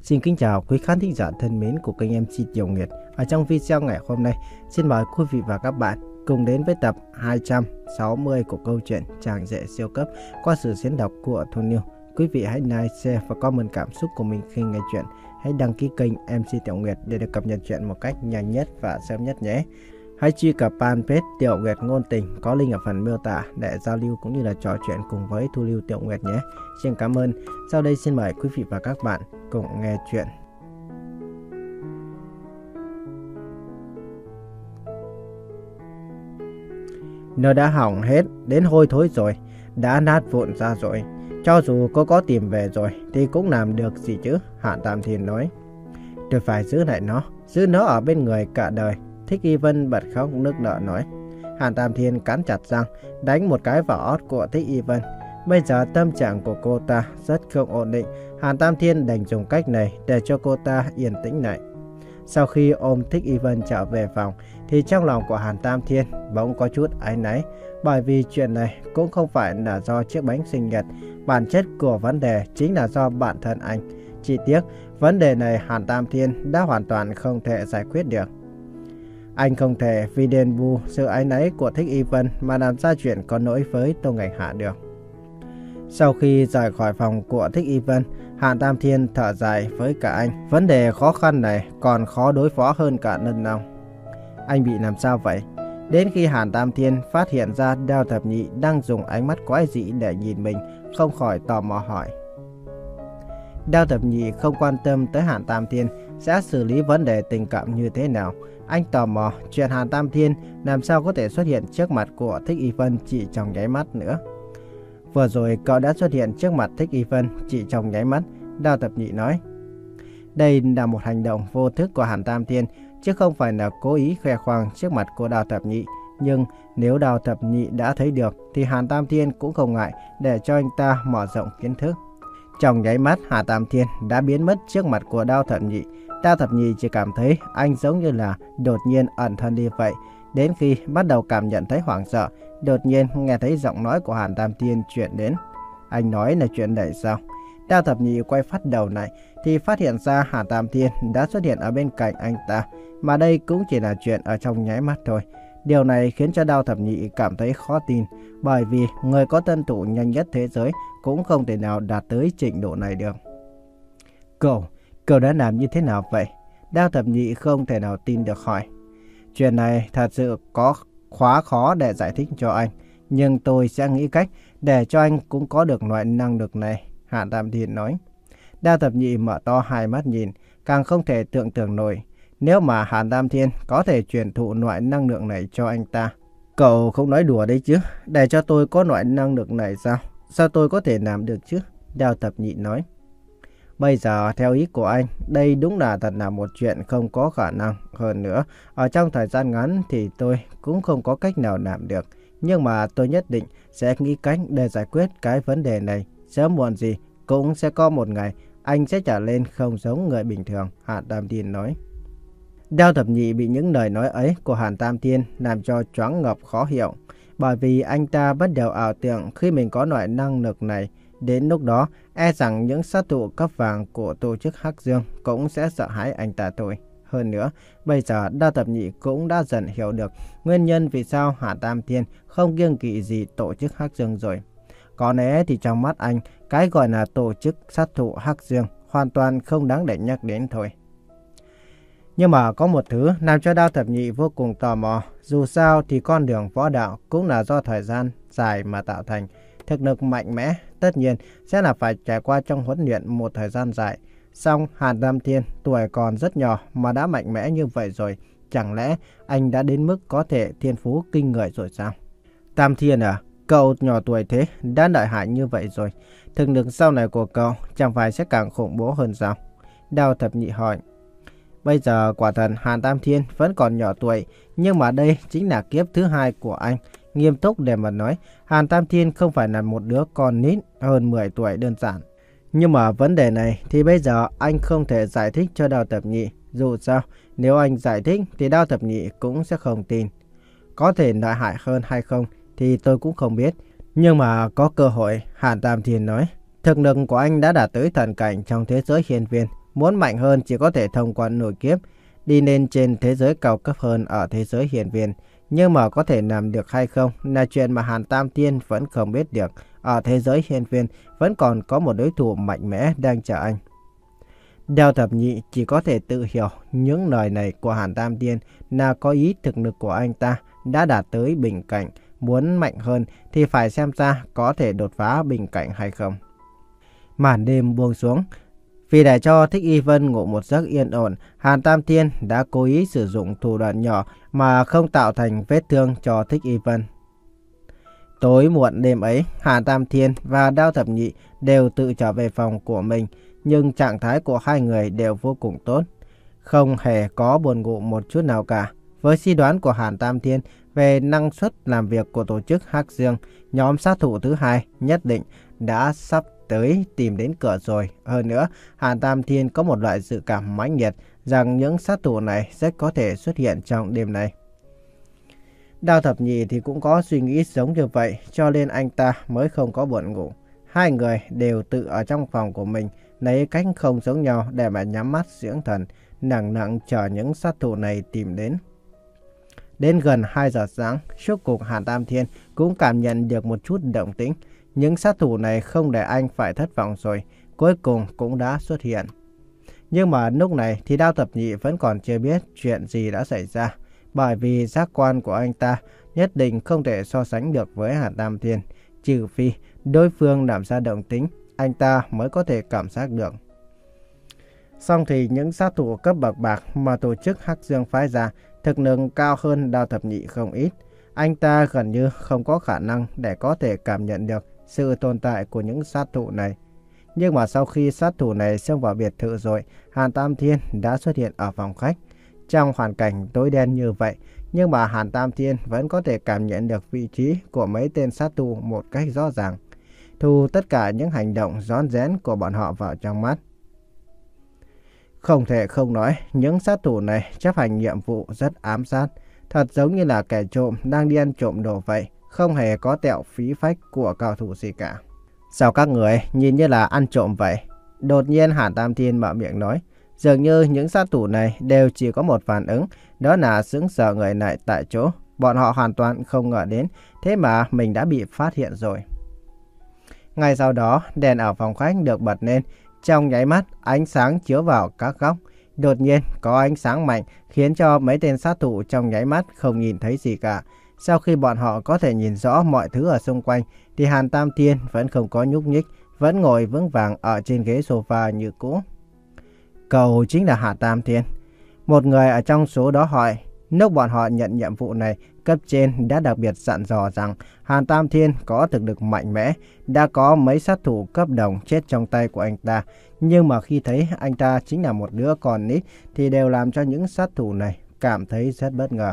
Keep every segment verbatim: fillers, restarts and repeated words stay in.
Xin kính chào quý khán thính giả thân mến của kênh em xê Tiểu Nguyệt. Ở trong video ngày hôm nay, xin mời quý vị và các bạn cùng đến với tập hai trăm sáu mươi của câu chuyện Chàng Rể Siêu Cấp qua sự diễn đọc của Thu Niu. Quý vị hãy like, share và comment cảm xúc của mình khi nghe chuyện. Hãy đăng ký kênh em xê Tiểu Nguyệt để được cập nhật chuyện một cách nhanh nhất và sớm nhất nhé. Hãy truy cập fanpage Tiểu Nguyệt Ngôn Tình có link ở phần miêu tả để giao lưu cũng như là trò chuyện cùng với Thu Niu Tiểu Nguyệt nhé. Xin cảm ơn. Sau đây xin mời quý vị và các bạn cùng nghe chuyện. Nó đã hỏng hết, đến hôi thối rồi, đã nát vụn ra rồi. Cho dù cô có tìm về rồi thì cũng làm được gì chứ, Hạn Tam Thiên nói. Tôi phải giữ lại nó, giữ nó ở bên người cả đời. Thích Y Vân bật khóc nức nở nói. Hạn Tam Thiên cắn chặt răng, đánh một cái vào ót của Thích Y Vân. Bây giờ tâm trạng của cô ta rất không ổn định. Hạn Tam Thiên đành dùng cách này để cho cô ta yên tĩnh lại. Sau khi ôm Thích Y Vân trở về phòng thì trong lòng của Hạn Tam Thiên bỗng có chút áy náy. Bởi vì chuyện này cũng không phải là do chiếc bánh sinh nhật. Bản chất của vấn đề chính là do bản thân anh. Chỉ tiếc vấn đề này Hạn Tam Thiên đã hoàn toàn không thể giải quyết được. Anh không thể vì đền bù sự áy náy của Thích Y Vân mà làm ra chuyện có lỗi với Tô Ngạch Hạ được. Sau khi rời khỏi phòng của Thích Y Vân, Hạn Tam Thiên thở dài với cả anh. Vấn đề khó khăn này còn khó đối phó hơn cả lần nào. Anh bị làm sao vậy? Đến khi Hạn Tam Thiên phát hiện ra Đao Thập Nhị đang dùng ánh mắt quái dị để nhìn mình, không khỏi tò mò hỏi. Đao Thập Nhị không quan tâm tới Hạn Tam Thiên sẽ xử lý vấn đề tình cảm như thế nào. Anh tò mò chuyện Hạn Tam Thiên làm sao có thể xuất hiện trước mặt của Thích Y Vân chỉ trong nháy mắt nữa. Vừa rồi cậu đã xuất hiện trước mặt Thích Y Vân chỉ trong nháy mắt, Đao Thập Nhị nói. Đây là một hành động vô thức của Hạn Tam Thiên, chứ không phải là cố ý khoe khoang trước mặt của Đao Thập Nhị. Nhưng nếu Đao Thập Nhị đã thấy được thì Hạn Tam Thiên cũng không ngại để cho anh ta mở rộng kiến thức. Trong nháy mắt, Hạn Tam Thiên đã biến mất trước mặt của Đao Thập Nhị. Đao Thập Nhị chỉ cảm thấy anh giống như là đột nhiên ẩn thân đi vậy. Đến khi bắt đầu cảm nhận thấy hoảng sợ, đột nhiên nghe thấy giọng nói của Hạn Tam Thiên truyền đến. Anh nói là chuyện này sao? Đao Thập Nhị quay phát đầu lại thì phát hiện ra Hạn Tam Thiên đã xuất hiện ở bên cạnh anh ta. Mà đây cũng chỉ là chuyện ở trong nháy mắt thôi. Điều này khiến cho Đao Thập Nhị cảm thấy khó tin. Bởi vì người có tân thủ nhanh nhất thế giới cũng không thể nào đạt tới trình độ này được. Cậu, cậu đã làm như thế nào vậy? Đao Thập Nhị không thể nào tin được hỏi. Chuyện này thật sự có quá khó để giải thích cho anh. Nhưng tôi sẽ nghĩ cách để cho anh cũng có được loại năng lực này, Hạn Tam Thiên nói. Đao Thập Nhị mở to hai mắt nhìn, càng không thể tưởng tượng nổi. Nếu mà Hạn Tam Thiên có thể truyền thụ loại năng lượng này cho anh ta. Cậu không nói đùa đấy chứ, để cho tôi có loại năng lực này sao? Sao tôi có thể làm được chứ? Đao Thập Nhị nói. Bây giờ theo ý của anh, đây đúng là thật là một chuyện không có khả năng. Hơn nữa, ở trong thời gian ngắn thì tôi cũng không có cách nào làm được. Nhưng mà tôi nhất định sẽ nghĩ cách để giải quyết cái vấn đề này. Sớm muộn gì cũng sẽ có một ngày anh sẽ trở lên không giống người bình thường, Hạn Tam Thiên nói. Đao Thập Nhị bị những lời nói ấy của Hạn Tam Thiên làm cho choáng ngợp khó hiểu. Bởi vì anh ta bắt đầu ảo tưởng khi mình có loại năng lực này. Đến lúc đó, e rằng những sát thủ cấp vàng của tổ chức Hắc Dương cũng sẽ sợ hãi anh ta thôi. Hơn nữa, bây giờ Đao Thập Nhị cũng đã dần hiểu được nguyên nhân vì sao Hạn Tam Thiên không kiêng kỵ gì tổ chức Hắc Dương rồi. Có lẽ thì trong mắt anh, cái gọi là tổ chức sát thủ Hắc Dương hoàn toàn không đáng để nhắc đến thôi. Nhưng mà có một thứ làm cho Đao Thập Nhị vô cùng tò mò. Dù sao thì con đường võ đạo cũng là do thời gian dài mà tạo thành. Thực lực mạnh mẽ tất nhiên sẽ là phải trải qua trong huấn luyện một thời gian dài. Song Hạn Tam Thiên tuổi còn rất nhỏ mà đã mạnh mẽ như vậy rồi. Chẳng lẽ anh đã đến mức có thể thiên phú kinh người rồi sao? Tam Thiên à, cậu nhỏ tuổi thế đã lợi hại như vậy rồi. Thực lực sau này của cậu chẳng phải sẽ càng khủng bố hơn sao? Đao Thập Nhị hỏi. Bây giờ quả thật Hạn Tam Thiên vẫn còn nhỏ tuổi, nhưng mà đây chính là kiếp thứ hai của anh. Nghiêm túc để mà nói, Hạn Tam Thiên không phải là một đứa con nít hơn mười tuổi đơn giản. Nhưng mà vấn đề này thì bây giờ anh không thể giải thích cho Đao Thập Nhị. Dù sao, nếu anh giải thích thì Đao Thập Nhị cũng sẽ không tin. Có thể lợi hại hơn hay không thì tôi cũng không biết. Nhưng mà có cơ hội, Hạn Tam Thiên nói. Thực lực của anh đã đạt tới thần cảnh trong thế giới hiên viên. Muốn mạnh hơn chỉ có thể thông qua nội kiếp, đi lên trên thế giới cao cấp hơn ở thế giới hiển viên. Nhưng mà có thể làm được hay không là chuyện mà Hàn Tam Thiên vẫn không biết được. Ở thế giới hiển viên vẫn còn có một đối thủ mạnh mẽ đang chờ anh. Đao Thập Nhị chỉ có thể tự hiểu những lời này của Hàn Tam Thiên là có ý thực lực của anh ta đã đạt tới bình cảnh. Muốn mạnh hơn thì phải xem ra có thể đột phá bình cảnh hay không. Màn đêm buông xuống. Vì để cho Thích Y Vân ngủ một giấc yên ổn, Hàn Tam Thiên đã cố ý sử dụng thủ đoạn nhỏ mà không tạo thành vết thương cho Thích Y Vân. Tối muộn đêm ấy, Hàn Tam Thiên và Đao Thập Nhị đều tự trở về phòng của mình, nhưng trạng thái của hai người đều vô cùng tốt, không hề có buồn ngủ một chút nào cả. Với suy đoán của Hàn Tam Thiên về năng suất làm việc của tổ chức Hắc Dương, nhóm sát thủ thứ hai nhất định đã sắp tới tìm đến cửa rồi. Hơn nữa, Hàn Tam Thiên có một loại dự cảm mãnh liệt rằng những sát thủ này rất có thể xuất hiện trong đêm nay. Đao Thập Nhị thì cũng có suy nghĩ giống như vậy, cho nên anh ta mới không có buồn ngủ. Hai người đều tự ở trong phòng của mình, lấy cách không giống nhau để mà nhắm mắt dưỡng thần, nặng nặng chờ những sát thủ này tìm đến. Đến gần hai giờ sáng, suốt cuộc Hàn Tam Thiên cũng cảm nhận được một chút động tĩnh. Những sát thủ này không để anh phải thất vọng rồi, cuối cùng cũng đã xuất hiện. Nhưng mà lúc này thì Đao Thập Nhị vẫn còn chưa biết chuyện gì đã xảy ra, bởi vì giác quan của anh ta nhất định không thể so sánh được với Hàn Tam Thiên, trừ phi đối phương làm ra động tĩnh, anh ta mới có thể cảm giác được. Song thì những sát thủ cấp bậc bạc mà tổ chức Hắc Dương phái ra thực lực cao hơn Đao Thập Nhị không ít. Anh ta gần như không có khả năng để có thể cảm nhận được sự tồn tại của những sát thủ này. Nhưng mà sau khi sát thủ này xông vào biệt thự rồi, Hàn Tam Thiên đã xuất hiện ở phòng khách. Trong hoàn cảnh tối đen như vậy, nhưng mà Hàn Tam Thiên vẫn có thể cảm nhận được vị trí của mấy tên sát thủ một cách rõ ràng, thu tất cả những hành động rón rén của bọn họ vào trong mắt. Không thể không nói, những sát thủ này chấp hành nhiệm vụ rất ám sát, thật giống như là kẻ trộm đang đi ăn trộm đồ vậy, không hề có tẹo phí phách của cao thủ gì cả. Sao các người nhìn như là ăn trộm vậy? Đột nhiên Hàn Tam Thiên mở miệng nói. Dường như những sát thủ này đều chỉ có một phản ứng, đó là sững sờ người này tại chỗ. Bọn họ hoàn toàn không ngờ đến, thế mà mình đã bị phát hiện rồi. Ngay sau đó, đèn ở phòng khách được bật lên. Trong nháy mắt, ánh sáng chiếu vào các góc. Đột nhiên, có ánh sáng mạnh khiến cho mấy tên sát thủ trong nháy mắt không nhìn thấy gì cả. Sau khi bọn họ có thể nhìn rõ mọi thứ ở xung quanh, thì Hàn Tam Thiên vẫn không có nhúc nhích, vẫn ngồi vững vàng ở trên ghế sofa như cũ. Cậu chính là Hàn Tam Thiên. Một người ở trong số đó hỏi. Lúc bọn họ nhận nhiệm vụ này, cấp trên đã đặc biệt dặn dò rằng Hàn Tam Thiên có thực lực mạnh mẽ, đã có mấy sát thủ cấp đồng chết trong tay của anh ta. Nhưng mà khi thấy anh ta chính là một đứa con nít thì đều làm cho những sát thủ này cảm thấy rất bất ngờ.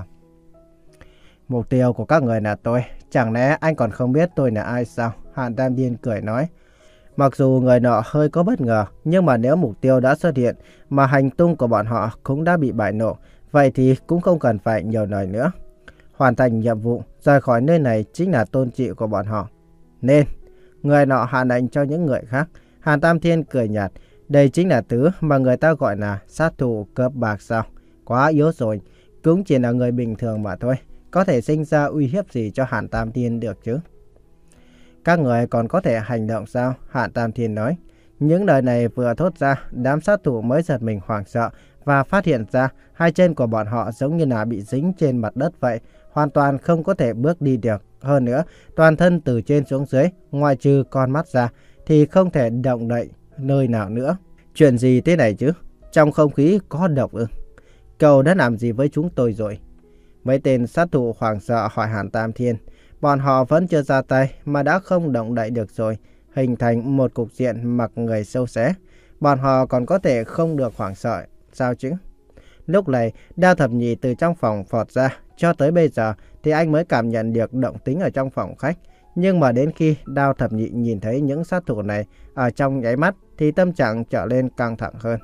Mục tiêu của các người là tôi, chẳng lẽ anh còn không biết tôi là ai sao? Hàn Tam Thiên cười nói. Mặc dù người nọ hơi có bất ngờ, nhưng mà nếu mục tiêu đã xuất hiện mà hành tung của bọn họ cũng đã bị bại lộ, vậy thì cũng không cần phải nhiều lời nữa. Hoàn thành nhiệm vụ, rời khỏi nơi này chính là tôn trị của bọn họ. Nên, người nọ hạ lệnh cho những người khác. Hàn Tam Thiên cười nhạt. Đây chính là thứ mà người ta gọi là sát thủ cấp bạc sao? Quá yếu rồi, cũng chỉ là người bình thường mà thôi. Có thể sinh ra uy hiếp gì cho Hàn Tam Thiên được chứ? Các người còn có thể hành động sao? Hàn Tam Thiên nói. Những lời này vừa thốt ra, đám sát thủ mới giật mình hoảng sợ và phát hiện ra hai chân của bọn họ giống như là bị dính trên mặt đất vậy, hoàn toàn không có thể bước đi được. Hơn nữa, toàn thân từ trên xuống dưới, ngoại trừ con mắt ra, thì không thể động đậy nơi nào nữa. Chuyện gì thế này chứ? Trong không khí có độc ư? Cậu đã làm gì với chúng tôi rồi? Mấy tên sát thủ hoảng sợ hỏi Hàn Tam Thiên. Bọn họ vẫn chưa ra tay mà đã không động đậy được rồi, hình thành một cục diện mặc người sâu xé. Bọn họ còn có thể không được hoảng sợ, sao chứ? Lúc này, Đao Thập Nhị từ trong phòng phọt ra. Cho tới bây giờ thì anh mới cảm nhận được động tĩnh ở trong phòng khách. Nhưng mà đến khi Đao Thập Nhị nhìn thấy những sát thủ này ở trong nháy mắt thì tâm trạng trở lên căng thẳng hơn.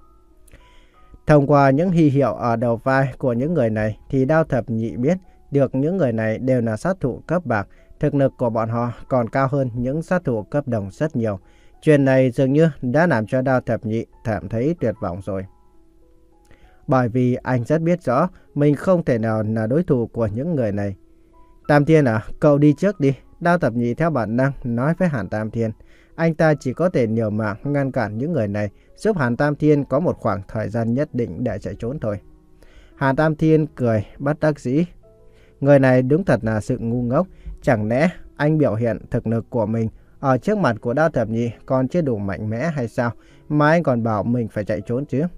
Thông qua những huy hiệu ở đầu vai của những người này thì Đao Thập Nhị biết được những người này đều là sát thủ cấp bạc. Thực lực của bọn họ còn cao hơn những sát thủ cấp đồng rất nhiều. Chuyện này dường như đã làm cho Đao Thập Nhị cảm thấy tuyệt vọng rồi. Bởi vì anh rất biết rõ mình không thể nào là đối thủ của những người này. Tam Thiên à, cậu đi trước đi. Đao Thập Nhị theo bản năng nói với Hàn Tam Thiên. Anh ta chỉ có thể liều mạng ngăn cản những người này, giúp Hàn Tam Thiên có một khoảng thời gian nhất định để chạy trốn thôi. Hàn Tam Thiên cười bất đắc dĩ. Người này đúng thật là sự ngu ngốc. Chẳng lẽ anh biểu hiện thực lực của mình ở trước mặt của Đao Thập Nhị còn chưa đủ mạnh mẽ hay sao, mà anh còn bảo mình phải chạy trốn chứ?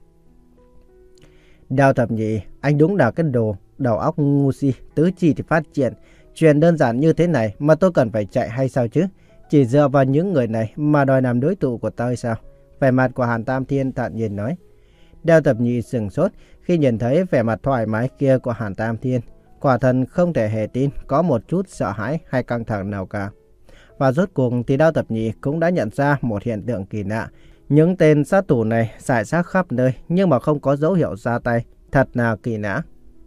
Đao Thập Nhị, anh đúng là cái đồ đầu óc ngu si, tứ chi thì phát triển. Chuyện đơn giản như thế này mà tôi cần phải chạy hay sao chứ? Chỉ dựa vào những người này mà đòi làm đối thủ của tôi sao? Vẻ mặt của Hàn Tam Thiên thản nhiên nói. Đao Thập Nhị sửng sốt khi nhìn thấy vẻ mặt thoải mái kia của Hàn Tam Thiên. Quả thật không thể hề tin có một chút sợ hãi hay căng thẳng nào cả. Và rốt cuộc thì Đao Thập Nhị cũng đã nhận ra một hiện tượng kỳ lạ. Những tên sát thủ này rải rác khắp nơi nhưng mà không có dấu hiệu ra tay. Thật là kỳ lạ.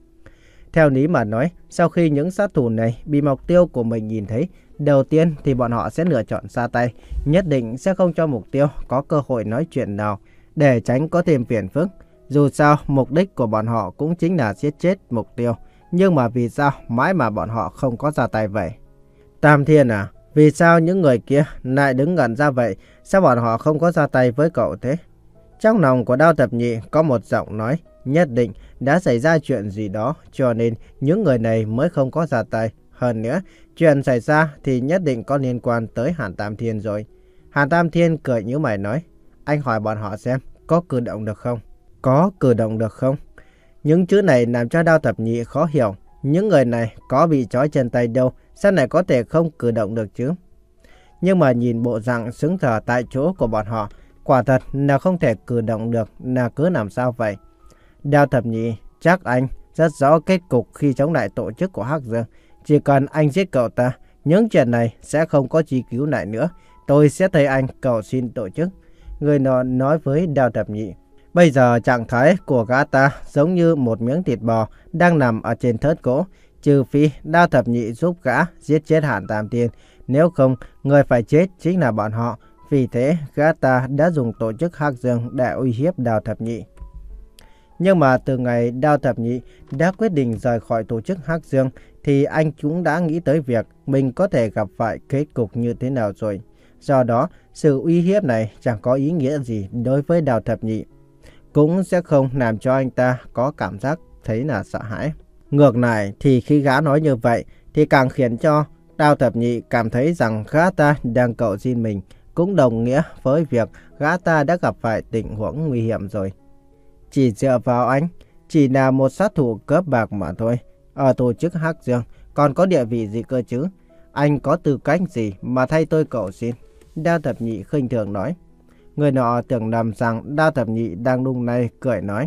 Theo lý mà nói, sau khi những sát thủ này bị mục tiêu của mình nhìn thấy, đầu tiên thì bọn họ sẽ lựa chọn ra tay. Nhất định sẽ không cho mục tiêu có cơ hội nói chuyện nào để tránh có thêm phiền phức. Dù sao, mục đích của bọn họ cũng chính là giết chết mục tiêu. Nhưng mà vì sao mãi mà bọn họ không có ra tay vậy? Tam Thiên à, vì sao những người kia lại đứng ngẩn ra vậy? Sao bọn họ không có ra tay với cậu thế? Trong lòng của Đao Thập Nhị có một giọng nói, nhất định đã xảy ra chuyện gì đó cho nên những người này mới không có ra tay. Hơn nữa, chuyện xảy ra thì nhất định có liên quan tới Hàn Tam Thiên rồi. Hàn Tam Thiên cười nhíu mày nói, anh hỏi bọn họ xem có cử động được không? Có cử động được không? Những chữ này làm cho Đao Thập Nhị khó hiểu. Những người này có bị trói chân tay đâu, sao này có thể không cử động được chứ? Nhưng mà nhìn bộ dạng sững sờ tại chỗ của bọn họ, quả thật là không thể cử động được, là cứ làm sao vậy? Đao Thập Nhị, chắc anh rất rõ kết cục khi chống lại tổ chức của Hắc Dương. Chỉ cần anh giết cậu ta, những chuyện này sẽ không có truy cứu lại nữa. Tôi sẽ thấy anh cầu xin tổ chức. Người nọ nói với Đao Thập Nhị. Bây giờ trạng thái của gã ta giống như một miếng thịt bò đang nằm ở trên thớt gỗ. Trừ phi Đao Thập Nhị giúp gã giết chết Hàn Tam Thiên. Nếu không, người phải chết chính là bọn họ. Vì thế, gã ta đã dùng tổ chức Hắc Dương để uy hiếp Đao Thập Nhị. Nhưng mà từ ngày Đao Thập Nhị đã quyết định rời khỏi tổ chức Hắc Dương, thì anh cũng đã nghĩ tới việc mình có thể gặp phải kết cục như thế nào rồi. Do đó, sự uy hiếp này chẳng có ý nghĩa gì đối với Đao Thập Nhị. Cũng sẽ không làm cho anh ta có cảm giác thấy là sợ hãi. Ngược lại thì khi gã nói như vậy thì càng khiến cho Đao Thập Nhị cảm thấy rằng gã ta đang cầu xin mình, cũng đồng nghĩa với việc gã ta đã gặp phải tình huống nguy hiểm rồi. Chỉ dựa vào anh, chỉ là một sát thủ cướp bạc mà thôi. Ở tổ chức Hắc Dương còn có địa vị gì cơ chứ? Anh có tư cách gì mà thay tôi cầu xin? Đao Thập Nhị khinh thường nói. Người nọ tưởng lầm rằng Đao Thập Nhị đang lung lay cười nói.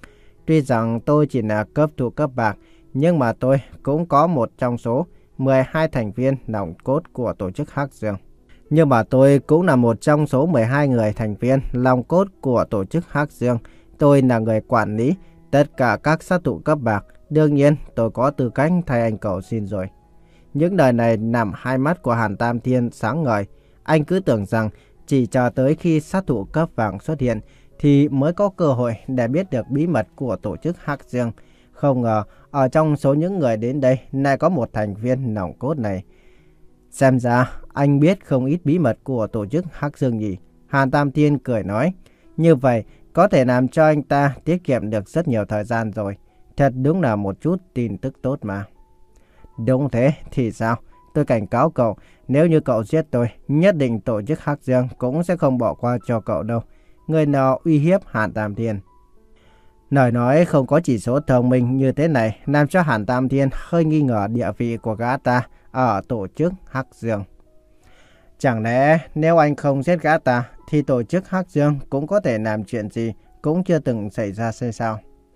Tuy rằng tôi chỉ là cấp thủ cấp bạc, nhưng mà tôi cũng có một trong số mười hai thành viên nòng cốt của tổ chức Hắc Dương. Nhưng mà tôi cũng là một trong số mười hai người thành viên nòng cốt của tổ chức Hắc Dương. Tôi là người quản lý tất cả các sát thủ cấp bạc. Đương nhiên tôi có tư cách thay anh cầu xin rồi. Những lời này làm hai mắt của Hàn Tam Thiên sáng ngời. Anh cứ tưởng rằng chỉ chờ tới khi sát thủ cấp vàng xuất hiện thì mới có cơ hội để biết được bí mật của tổ chức Hắc Dương. Không ngờ ở trong số những người đến đây lại có một thành viên nòng cốt này. Xem ra anh biết không ít bí mật của tổ chức Hắc Dương nhỉ? Hàn Tam Thiên cười nói. Như vậy có thể làm cho anh ta tiết kiệm được rất nhiều thời gian rồi. Thật đúng là một chút tin tức tốt mà. Đúng thế thì sao? Tôi cảnh cáo cậu, nếu như cậu giết tôi, nhất định tổ chức Hắc Dương cũng sẽ không bỏ qua cho cậu đâu. Người nào uy hiếp Hàn Tam Thiên. Lời nói không có chỉ số thông minh như thế này làm cho Hàn Tam Thiên hơi nghi ngờ địa vị của gã ta ở tổ chức Hắc Dương. Chẳng lẽ nếu anh không giết gã ta thì tổ chức Hắc Dương cũng có thể làm chuyện gì cũng chưa từng xảy ra hay sao?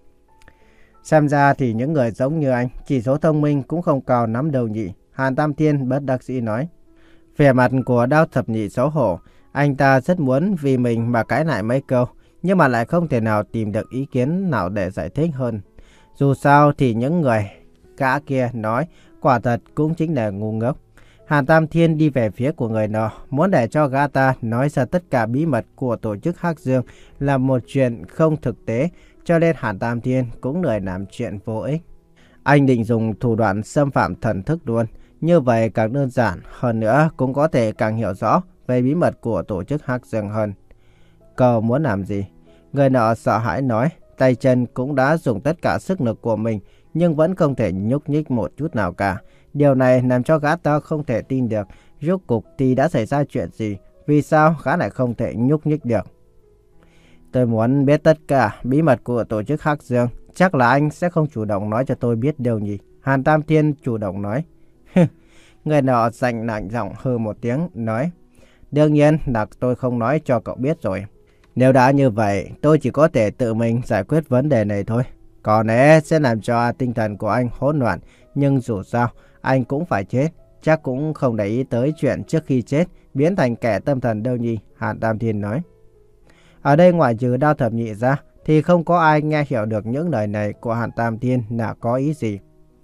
Xem ra thì những người giống như anh chỉ số thông minh cũng không cao lắm đâu nhỉ. Hàn Tam Thiên bất đắc dĩ nói. Vẻ mặt của Đao Thập Nhị xấu hổ. Anh ta rất muốn vì mình mà cãi lại mấy câu, nhưng mà lại không thể nào tìm được ý kiến nào để giải thích hơn. Dù sao thì những người gã kia nói quả thật cũng chính là ngu ngốc. Hàn Tam Thiên đi về phía của người nọ, muốn để cho gã ta nói ra tất cả bí mật của tổ chức Hắc Dương là một chuyện không thực tế, cho nên Hàn Tam Thiên cũng lười làm chuyện vô ích. Anh định dùng thủ đoạn xâm phạm thần thức luôn, như vậy càng đơn giản, hơn nữa cũng có thể càng hiểu rõ về bí mật của tổ chức Hắc Dương hơn. Cậu muốn làm gì? Người nọ sợ hãi nói, tay chân cũng đã dùng tất cả sức lực của mình, nhưng vẫn không thể nhúc nhích một chút nào cả. Điều này làm cho gã ta không thể tin được, rốt cuộc thì đã xảy ra chuyện gì, vì sao gã lại không thể nhúc nhích được. Tôi muốn biết tất cả bí mật của tổ chức Hắc Dương, chắc là anh sẽ không chủ động nói cho tôi biết điều nhỉ? Hàn Tam Thiên chủ động nói. Người nọ giọng lạnh giọng hừ một tiếng, nói, đương nhiên là tôi không nói cho cậu biết rồi. Nếu đã như vậy, tôi chỉ có thể tự mình giải quyết vấn đề này thôi. Có lẽ sẽ làm cho tinh thần của anh hỗn loạn, nhưng dù sao, anh cũng phải chết. Chắc cũng không để ý tới chuyện trước khi chết, biến thành kẻ tâm thần đâu nhỉ? Hàn Tam Thiên nói. Ở đây ngoại trừ Đao Thập Nhị ra, thì không có ai nghe hiểu được những lời này của Hàn Tam Thiên là có ý gì.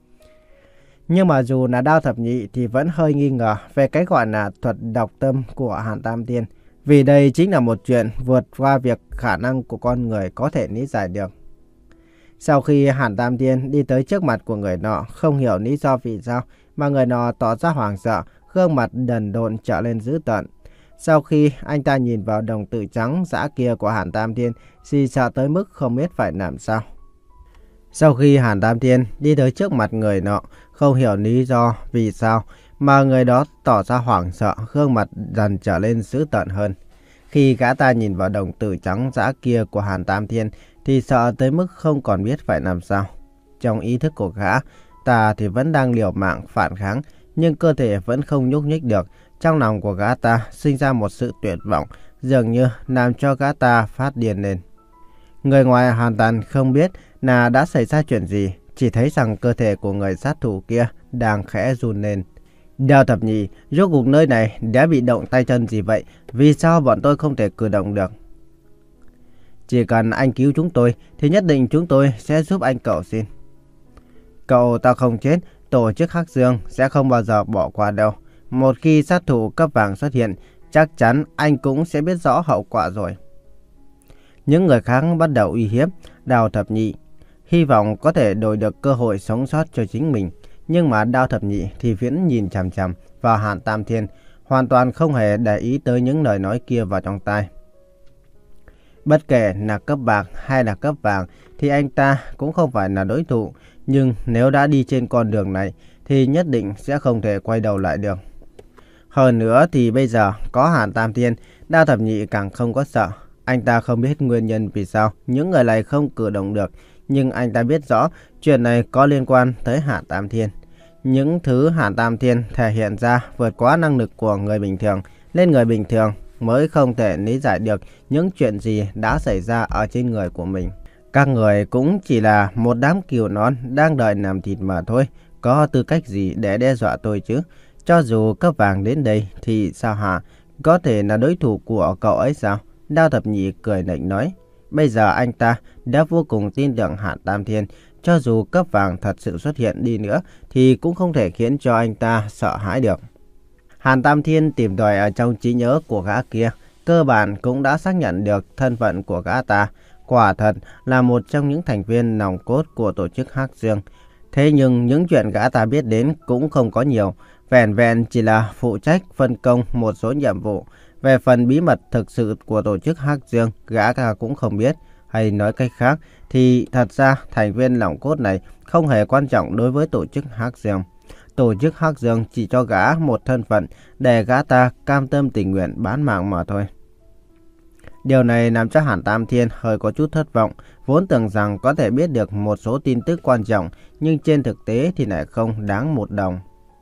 Nhưng mà dù là Đao Thập Nhị thì vẫn hơi nghi ngờ về cái gọi là thuật đọc tâm của Hàn Tam Thiên. Vì đây chính là một chuyện vượt qua việc khả năng của con người có thể lý giải được. Sau khi Hàn Tam Thiên đi tới trước mặt của người nọ, không hiểu lý do vì sao mà người nọ tỏ ra hoảng sợ, gương mặt đần độn trở lên dữ tợn. Sau khi anh ta nhìn vào đồng tử trắng dã kia của Hàn Tam Thiên, thì sợ tới mức không biết phải làm sao. Sau khi Hàn Tam Thiên đi tới trước mặt người nọ, không hiểu lý do vì sao mà người đó tỏ ra hoảng sợ, gương mặt dần trở lên dữ tợn hơn. Khi gã ta nhìn vào đồng tử trắng dã kia của Hàn Tam Thiên thì sợ tới mức không còn biết phải làm sao. Trong ý thức của gã ta thì vẫn đang liều mạng phản kháng, nhưng cơ thể vẫn không nhúc nhích được. Trong lòng của gã ta sinh ra một sự tuyệt vọng, dường như làm cho gã ta phát điên lên. Người ngoài hoàn toàn không biết là đã xảy ra chuyện gì, chỉ thấy rằng cơ thể của người sát thủ kia đang khẽ run lên. Đao Thập Nhị, rốt cuộc nơi này đã bị động tay chân gì vậy? Vì sao bọn tôi không thể cử động được? Chỉ cần anh cứu chúng tôi thì nhất định chúng tôi sẽ giúp anh cầu xin. Cậu ta không chết, tổ chức Hắc Dương sẽ không bao giờ bỏ qua đâu. Một khi sát thủ cấp vàng xuất hiện, chắc chắn anh cũng sẽ biết rõ hậu quả rồi. Những người khác bắt đầu uy hiếp Đao Thập Nhị, hy vọng có thể đổi được cơ hội sống sót cho chính mình. Nhưng mà Đao Thập Nhị thì vẫn nhìn chằm chằm vào Hàn Tam Thiên, hoàn toàn không hề để ý tới những lời nói kia vào trong tai. Bất kể là cấp bạc hay là cấp vàng thì anh ta cũng không phải là đối thủ. Nhưng nếu đã đi trên con đường này thì nhất định sẽ không thể quay đầu lại được. Hơn nữa thì bây giờ có Hàn Tam Thiên, Đao Thập Nhị càng không có sợ. Anh ta không biết nguyên nhân vì sao những người này không cử động được, nhưng anh ta biết rõ chuyện này có liên quan tới Hàn Tam Thiên. Những thứ Hàn Tam Thiên thể hiện ra vượt quá năng lực của người bình thường, nên người bình thường mới không thể lý giải được những chuyện gì đã xảy ra ở trên người của mình. Các người cũng chỉ là một đám cừu non đang đợi làm thịt mà thôi, có tư cách gì để đe dọa tôi chứ? Cho dù cấp vàng đến đây thì sao hả? Có thể là đối thủ của cậu ấy sao? Đao Thập Nhị cười lạnh nói. Bây giờ anh ta đã vô cùng tin tưởng Hàn Tam Thiên. Cho dù cấp vàng thật sự xuất hiện đi nữa thì cũng không thể khiến cho anh ta sợ hãi được. Hàn Tam Thiên tìm tòi ở trong trí nhớ của gã kia, cơ bản cũng đã xác nhận được thân phận của gã ta. Quả thật là một trong những thành viên nòng cốt của tổ chức Hắc Dương. Thế nhưng những chuyện gã ta biết đến cũng không có nhiều, vẹn vẹn chỉ là phụ trách phân công một số nhiệm vụ. Về phần bí mật thực sự của tổ chức Hắc Dương, gã ta cũng không biết. Hay nói cách khác thì thật ra thành viên nòng cốt này không hề quan trọng đối với tổ chức Hắc Dương. Tổ chức Hắc Dương chỉ cho gã một thân phận để gã ta cam tâm tình nguyện bán mạng mà thôi. Điều này làm cho Hàn Tam Thiên hơi có chút thất vọng, vốn tưởng rằng có thể biết được một số tin tức quan trọng, nhưng trên thực tế thì lại không đáng một đồng.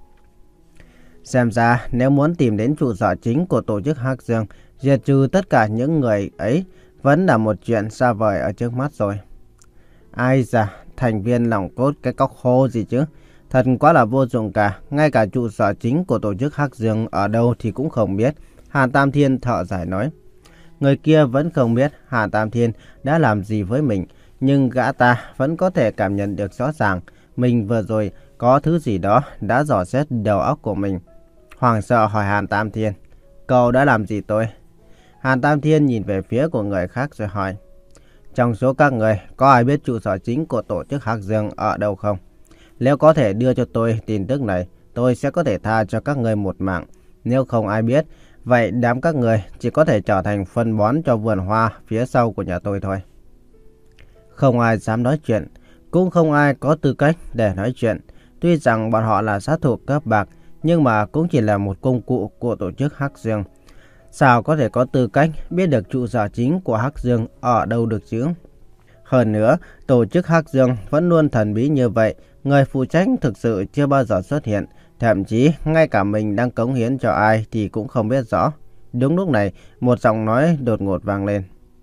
Xem ra nếu muốn tìm đến trụ sở chính của tổ chức Hắc Dương, diệt trừ tất cả những người ấy vẫn là một chuyện xa vời ở trước mắt rồi. Ai da, thành viên nòng cốt cái cóc khô gì chứ? Thật quá là vô dụng cả, ngay cả trụ sở chính của tổ chức Hắc Dương ở đâu thì cũng không biết. Hàn Tam Thiên thở dài nói. Người kia vẫn không biết Hàn Tam Thiên đã làm gì với mình, nhưng gã ta vẫn có thể cảm nhận được rõ ràng mình vừa rồi có thứ gì đó đã dò xét đầu óc của mình. Hoàng sợ hỏi Hàn Tam Thiên, cậu đã làm gì tôi? Hàn Tam Thiên nhìn về phía của người khác rồi hỏi, trong số các người có ai biết trụ sở chính của tổ chức Hắc Dương ở đâu không? Nếu có thể đưa cho tôi tin tức này, tôi sẽ có thể tha cho các người một mạng. Nếu không ai biết, vậy đám các người chỉ có thể trở thành phân bón cho vườn hoa phía sau của nhà tôi thôi. Không ai dám nói chuyện, cũng không ai có tư cách để nói chuyện. Tuy rằng bọn họ là sát thủ cấp bạc, nhưng mà cũng chỉ là một công cụ của tổ chức Hắc Dương. Sao có thể có tư cách biết được trụ sở chính của Hắc Dương ở đâu được chứ? Hơn nữa, tổ chức Hắc Dương vẫn luôn thần bí như vậy, người phụ trách thực sự chưa bao giờ xuất hiện, thậm chí ngay cả mình đang cống hiến cho ai thì cũng không biết rõ. Đúng lúc này, một giọng nói đột ngột vang lên.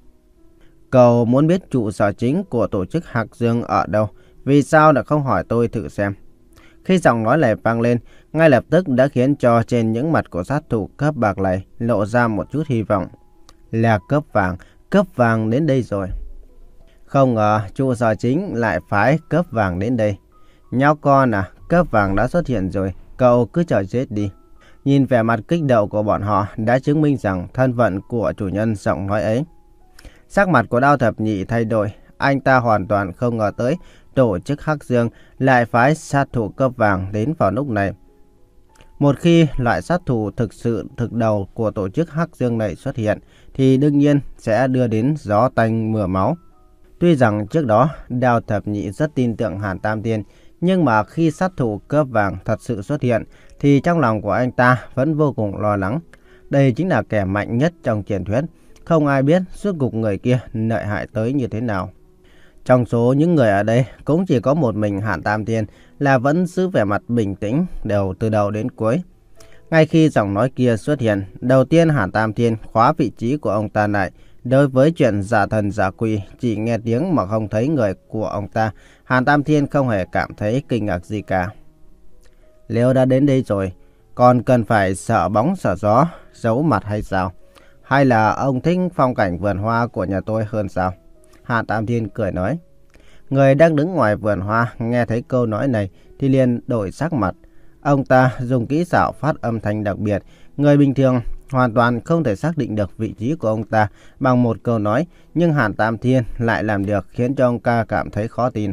Cậu muốn biết trụ sở chính của tổ chức Hắc Dương ở đâu, vì sao lại không hỏi tôi thử xem? Khi giọng nói này vang lên, ngay lập tức đã khiến cho trên những mặt của sát thủ cấp bạc này lộ ra một chút hy vọng. Là cấp vàng, cấp vàng đến đây rồi. Không ngờ trụ sở chính lại phái cấp vàng đến đây. Nhóc con à, cấp vàng đã xuất hiện rồi, cậu cứ chờ chết đi. Nhìn vẻ mặt kích động của bọn họ đã chứng minh rằng thân phận của chủ nhân giọng nói ấy. Sắc mặt của Đao Thập Nhị thay đổi, anh ta hoàn toàn không ngờ tới tổ chức Hắc Dương lại phái sát thủ cấp vàng đến vào lúc này. Một khi loại sát thủ thực sự thực đầu của tổ chức Hắc Dương này xuất hiện thì đương nhiên sẽ đưa đến gió tanh mưa máu. Tuy rằng trước đó Đao Thập Nhị rất tin tưởng Hàn Tam Thiên, nhưng mà khi sát thủ cấp vàng thật sự xuất hiện thì trong lòng của anh ta vẫn vô cùng lo lắng. Đây chính là kẻ mạnh nhất trong truyền thuyết, không ai biết suốt cuộc người kia lợi hại tới như thế nào. Trong số những người ở đây cũng chỉ có một mình Hàn Tam Thiên là vẫn giữ vẻ mặt bình tĩnh đều từ đầu đến cuối. Ngay khi giọng nói kia xuất hiện, đầu tiên Hàn Tam Thiên khóa vị trí của ông ta lại. Đối với chuyện giả thần giả quỷ, chỉ nghe tiếng mà không thấy người của ông ta, Hàn Tam Thiên không hề cảm thấy kinh ngạc gì cả. Nếu đã đến đây rồi, còn cần phải sợ bóng sợ gió, giấu mặt hay sao? Hay là ông thích phong cảnh vườn hoa của nhà tôi hơn sao? Hàn Tam Thiên cười nói. Người đang đứng ngoài vườn hoa nghe thấy câu nói này thì liền đổi sắc mặt. Ông ta dùng kỹ xảo phát âm thanh đặc biệt. Người bình thường hoàn toàn không thể xác định được vị trí của ông ta bằng một câu nói, nhưng Hàn Tam Thiên lại làm được, khiến cho ông ta cảm thấy khó tin.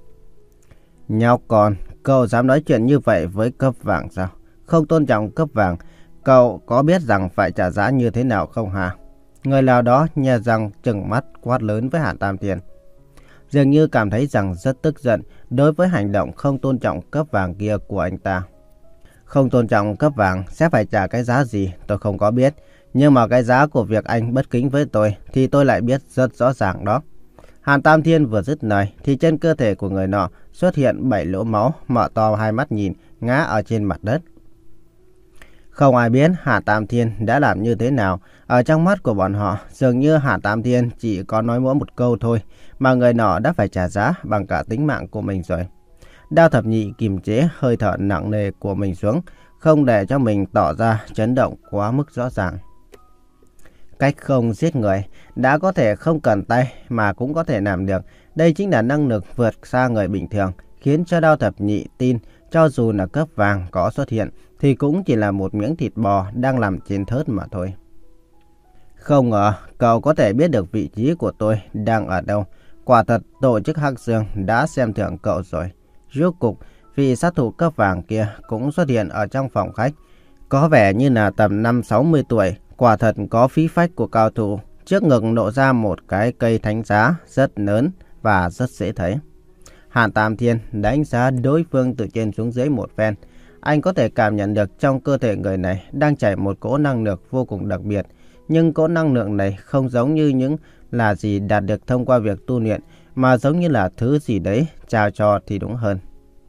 Nhóc con, cậu dám nói chuyện như vậy với cấp vàng sao? Không tôn trọng cấp vàng, cậu có biết rằng phải trả giá như thế nào không hả? Người nào đó nhe răng trừng mắt quát lớn với Hàn Tam Thiên. Dường như cảm thấy rằng rất tức giận đối với hành động không tôn trọng cấp vàng kia của anh ta. Không tôn trọng cấp vàng sẽ phải trả cái giá gì tôi không có biết. Nhưng mà cái giá của việc anh bất kính với tôi thì tôi lại biết rất rõ ràng đó. Hàn Tam Thiên vừa dứt lời thì trên cơ thể của người nọ xuất hiện bảy lỗ máu, mở to hai mắt nhìn, ngã ở trên mặt đất. Không ai biết Hàn Tam Thiên đã làm như thế nào. Ở trong mắt của bọn họ, dường như Hàn Tam Thiên chỉ có nói mỗi một câu thôi, mà người nọ đã phải trả giá bằng cả tính mạng của mình rồi. Đao Thập Nhị kiềm chế hơi thở nặng nề của mình xuống, không để cho mình tỏ ra chấn động quá mức rõ ràng. Cách không giết người đã có thể không cần tay mà cũng có thể làm được. Đây chính là năng lực vượt xa người bình thường, khiến cho Đao Thập Nhị tin cho dù là cấp vàng có xuất hiện thì cũng chỉ là một miếng thịt bò đang nằm trên thớt mà thôi. Không ngờ cậu có thể biết được vị trí của tôi đang ở đâu. Quả thật tổ chức Hắc Dương đã xem thường cậu rồi. Rốt cục, vị sát thủ cấp vàng kia cũng xuất hiện ở trong phòng khách. Có vẻ như là tầm năm sáu mươi tuổi, quả thật có khí phách của cao thủ. Trước ngực lộ ra một cái cây thánh giá rất lớn và rất dễ thấy. Hàn Tam Thiên đánh giá đối phương từ trên xuống dưới một phen. Anh có thể cảm nhận được trong cơ thể người này đang chảy một cỗ năng lượng vô cùng đặc biệt. Nhưng cỗ năng lượng này không giống như những là gì đạt được thông qua việc tu luyện, mà giống như là thứ gì đấy trao cho thì đúng hơn.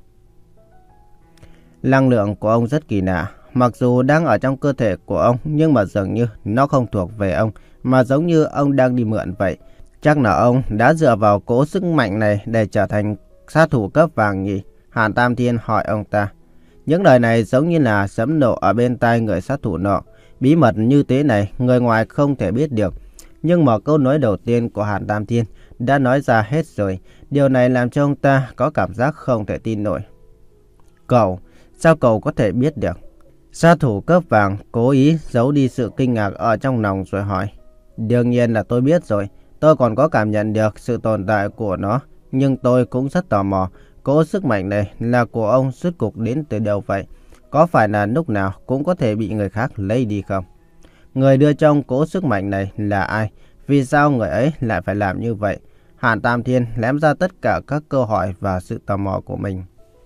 Năng lượng của ông rất kỳ lạ. Mặc dù đang ở trong cơ thể của ông, nhưng mà dường như nó không thuộc về ông, mà giống như ông đang đi mượn vậy. Chắc là ông đã dựa vào cỗ sức mạnh này để trở thành sát thủ cấp vàng nhỉ? Hàn Tam Thiên hỏi ông ta. Những lời này giống như là sấm nổ ở bên tai người sát thủ nọ. Bí mật như thế này, người ngoài không thể biết được. Nhưng mà câu nói đầu tiên của Hàn Tam Thiên đã nói ra hết rồi. Điều này làm cho ông ta có cảm giác không thể tin nổi. Cậu, sao cậu có thể biết được? Sát thủ cấp vàng cố ý giấu đi sự kinh ngạc ở trong lòng rồi hỏi. Đương nhiên là tôi biết rồi. Tôi còn có cảm nhận được sự tồn tại của nó. Nhưng tôi cũng rất tò mò. Cỗ sức mạnh này là của ông rốt cuộc đến từ đâu vậy? Có phải là lúc nào cũng có thể bị người khác lấy đi không? Người đưa trong cỗ sức mạnh này là ai? Vì sao người ấy lại phải làm như vậy? Hàn Tam Thiên ném ra tất cả các câu hỏi và sự tò mò của mình.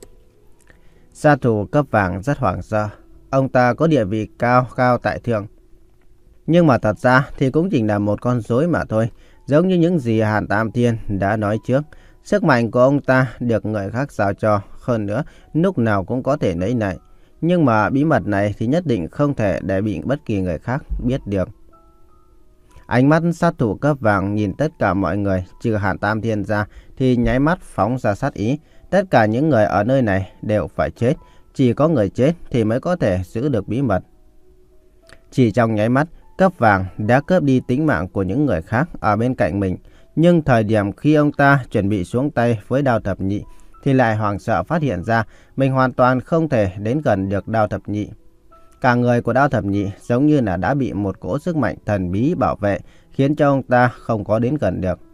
Sát thủ cấp vàng rất hoảng sợ. Ông ta có địa vị cao cao tại thượng. Nhưng mà thật ra thì cũng chỉ là một con rối mà thôi. Giống như những gì Hàn Tam Thiên đã nói trước. Sức mạnh của ông ta được người khác giao cho. Hơn nữa, lúc nào cũng có thể lấy lại. Nhưng mà bí mật này thì nhất định không thể để bị bất kỳ người khác biết được. Ánh mắt sát thủ cấp vàng nhìn tất cả mọi người trừ Hàn Tam Thiên ra thì nháy mắt phóng ra sát ý. Tất cả những người ở nơi này đều phải chết. Chỉ có người chết thì mới có thể giữ được bí mật. Chỉ trong nháy mắt, cấp vàng đã cướp đi tính mạng của những người khác ở bên cạnh mình. Nhưng thời điểm khi ông ta chuẩn bị xuống tay với Đao Thập Nhị thì lại hoảng sợ phát hiện ra mình hoàn toàn không thể đến gần được Đao Thập Nhị. Cả người của Đao Thập Nhị giống như là đã bị một cỗ sức mạnh thần bí bảo vệ, khiến cho ông ta không có đến gần được.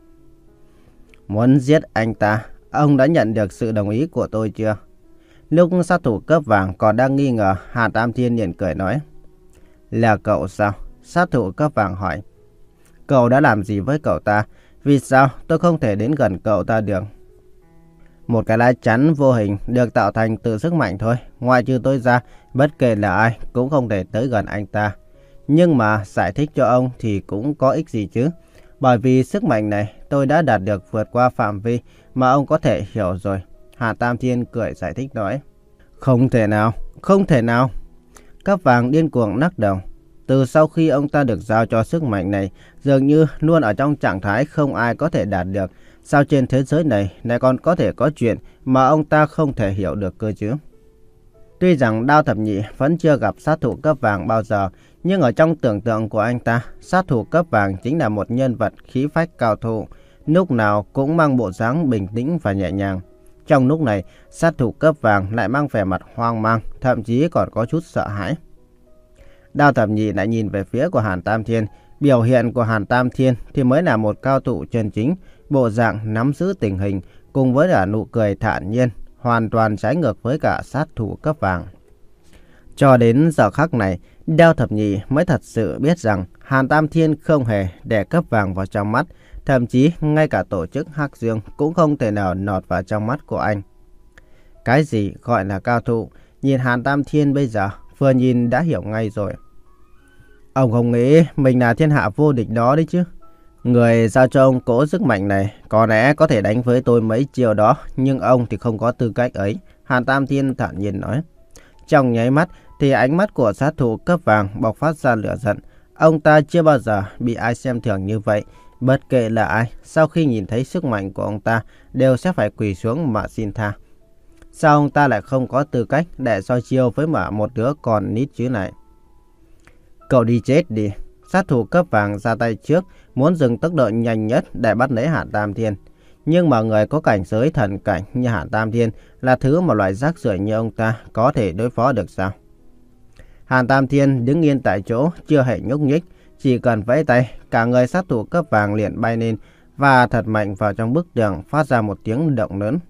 Muốn giết anh ta, ông đã nhận được sự đồng ý của tôi chưa? Lúc sát thủ cấp vàng còn đang nghi ngờ, Hàn Tam Thiên liền cười nói. Là cậu sao? Sát thủ cấp vàng hỏi. Cậu đã làm gì với cậu ta? Vì sao tôi không thể đến gần cậu ta được? Một cái lá chắn vô hình được tạo thành từ sức mạnh thôi. Ngoài trừ tôi ra, bất kể là ai cũng không thể tới gần anh ta. Nhưng mà giải thích cho ông thì cũng có ích gì chứ. Bởi vì sức mạnh này tôi đã đạt được vượt qua phạm vi mà ông có thể hiểu rồi. Hà Tam Thiên cười giải thích nói. Không thể nào, không thể nào. Cấp vàng điên cuồng lắc đầu. Từ sau khi ông ta được giao cho sức mạnh này, dường như luôn ở trong trạng thái không ai có thể đạt được. Sao trên thế giới này lại còn có thể có chuyện mà ông ta không thể hiểu được cơ chứ? Tuy rằng Đao Thập Nhị vẫn chưa gặp sát thủ cấp vàng bao giờ, nhưng ở trong tưởng tượng của anh ta, sát thủ cấp vàng chính là một nhân vật khí phách cao thủ, lúc nào cũng mang bộ dáng bình tĩnh và nhẹ nhàng. Trong lúc này, sát thủ cấp vàng lại mang vẻ mặt hoang mang, thậm chí còn có chút sợ hãi. Đao Thập Nhị lại nhìn về phía của Hàn Tam Thiên. Biểu hiện của Hàn Tam Thiên thì mới là một cao thủ chân chính, bộ dạng nắm giữ tình hình cùng với cả nụ cười thản nhiên, hoàn toàn trái ngược với cả sát thủ cấp vàng. Cho đến giờ khắc này, Đao Thập Nhị mới thật sự biết rằng Hàn Tam Thiên không hề để cấp vàng vào trong mắt, thậm chí ngay cả tổ chức Hắc Dương cũng không thể nào nọt vào trong mắt của anh. Cái gì gọi là cao thủ, nhìn Hàn Tam Thiên bây giờ, vừa nhìn đã hiểu ngay rồi. Ông không nghĩ mình là thiên hạ vô địch đó đấy chứ. Người giao cho ông cỗ sức mạnh này có lẽ có thể đánh với tôi mấy chiều đó, nhưng ông thì không có tư cách ấy. Hàn Tam Thiên thản nhiên nói. Trong nháy mắt thì ánh mắt của sát thủ cấp vàng bộc phát ra lửa giận. Ông ta chưa bao giờ bị ai xem thường như vậy. Bất kể là ai, sau khi nhìn thấy sức mạnh của ông ta đều sẽ phải quỳ xuống mà xin tha. Sao ông ta lại không có tư cách để soi chiêu với mà một đứa con nít chứ này? Cậu đi chết đi. Sát thủ cấp vàng ra tay trước, muốn dừng tốc độ nhanh nhất để bắt lấy Hàn Tam Thiên. Nhưng mà người có cảnh giới thần cảnh như Hàn Tam Thiên là thứ mà loại rác rưởi như ông ta có thể đối phó được sao? Hàn Tam Thiên đứng yên tại chỗ, chưa hề nhúc nhích, chỉ cần vẫy tay, cả người sát thủ cấp vàng liền bay lên và thật mạnh vào trong bức tường, phát ra một tiếng động lớn.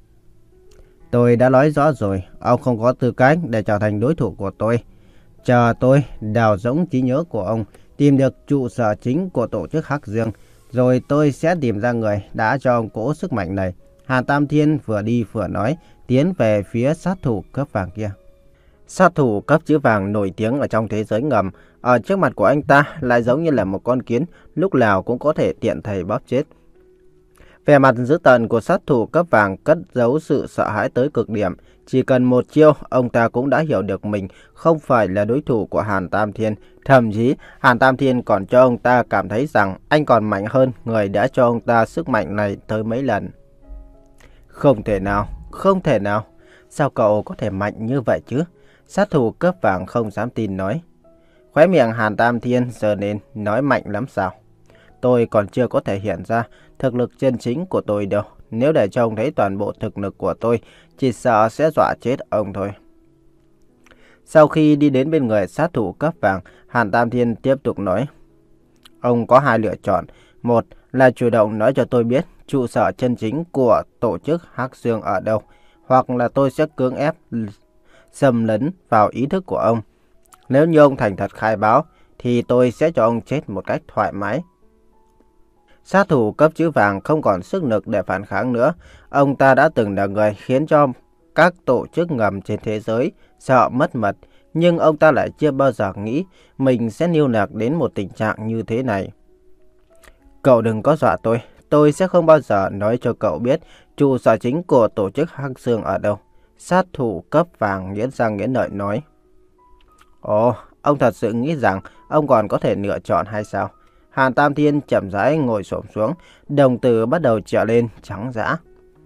Tôi đã nói rõ rồi, ông không có tư cách để trở thành đối thủ của tôi. Chờ tôi đào rỗng trí nhớ của ông, tìm được trụ sở chính của tổ chức Hắc Dương, rồi tôi sẽ tìm ra người đã cho ông cỗ sức mạnh này. Hàn Tam Thiên vừa đi vừa nói, tiến về phía sát thủ cấp vàng kia. Sát thủ cấp chữ vàng nổi tiếng ở trong thế giới ngầm, ở trước mặt của anh ta lại giống như là một con kiến, lúc nào cũng có thể tiện thầy bóp chết. Vẻ mặt dữ tợn của sát thủ cấp vàng cất giấu sự sợ hãi tới cực điểm. Chỉ cần một chiêu, ông ta cũng đã hiểu được mình không phải là đối thủ của Hàn Tam Thiên. Thậm chí, Hàn Tam Thiên còn cho ông ta cảm thấy rằng anh còn mạnh hơn người đã cho ông ta sức mạnh này tới mấy lần. Không thể nào, không thể nào. Sao cậu có thể mạnh như vậy chứ? Sát thủ cấp vàng không dám tin nói. Khóe miệng Hàn Tam Thiên giơ lên, nói mạnh lắm sao? Tôi còn chưa có thể hiện ra thực lực chân chính của tôi đâu. Nếu để cho ông thấy toàn bộ thực lực của tôi, chỉ sợ sẽ dọa chết ông thôi. Sau khi đi đến bên người sát thủ cấp vàng, Hàn Tam Thiên tiếp tục nói. Ông có hai lựa chọn. Một là chủ động nói cho tôi biết trụ sở chân chính của tổ chức Hắc Dương ở đâu. Hoặc là tôi sẽ cưỡng ép xâm lấn vào ý thức của ông. Nếu như ông thành thật khai báo, thì tôi sẽ cho ông chết một cách thoải mái. Sát thủ cấp chữ vàng không còn sức lực để phản kháng nữa. Ông ta đã từng là người khiến cho các tổ chức ngầm trên thế giới sợ mất mật. Nhưng ông ta lại chưa bao giờ nghĩ mình sẽ lưu lạc đến một tình trạng như thế này. Cậu đừng có dọa tôi. Tôi sẽ không bao giờ nói cho cậu biết trụ sở chính của tổ chức Hắc Dương ở đâu. Sát thủ cấp vàng nghiến răng nghiến lợi nói. Ồ, ông thật sự nghĩ rằng ông còn có thể lựa chọn hay sao? Hàn Tam Thiên chậm rãi ngồi xổm xuống, đồng tử bắt đầu trở lên trắng dã.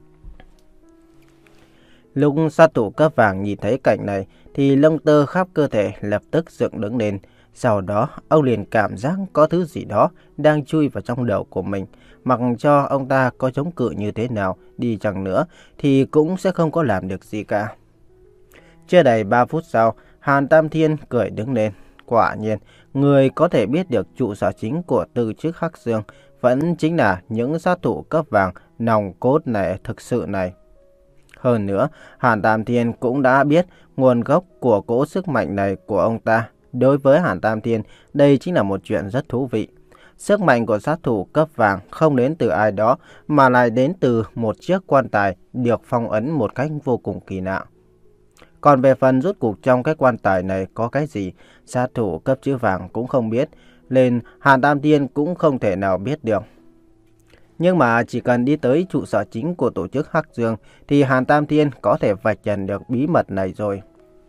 Lúc sát thủ cấp vàng nhìn thấy cảnh này thì lông tơ khắp cơ thể lập tức dựng đứng lên. Sau đó ông liền cảm giác có thứ gì đó đang chui vào trong đầu của mình. Mặc cho ông ta có chống cự như thế nào đi chăng nữa thì cũng sẽ không có làm được gì cả. Chưa đầy ba phút sau, Hàn Tam Thiên cười đứng lên. Quả nhiên, người có thể biết được trụ sở chính của tổ chức Hắc Dương vẫn chính là những sát thủ cấp vàng nòng cốt này thực sự này. Hơn nữa, Hàn Tam Thiên cũng đã biết nguồn gốc của cỗ sức mạnh này của ông ta. Đối với Hàn Tam Thiên, đây chính là một chuyện rất thú vị. Sức mạnh của sát thủ cấp vàng không đến từ ai đó, mà lại đến từ một chiếc quan tài được phong ấn một cách vô cùng kỳ lạ. Còn về phần rốt cuộc trong cái quan tài này có cái gì, sát thủ cấp chữ vàng cũng không biết, nên Hàn Tam Thiên cũng không thể nào biết được. Nhưng mà chỉ cần đi tới trụ sở chính của tổ chức Hắc Dương thì Hàn Tam Thiên có thể vạch trần được bí mật này rồi.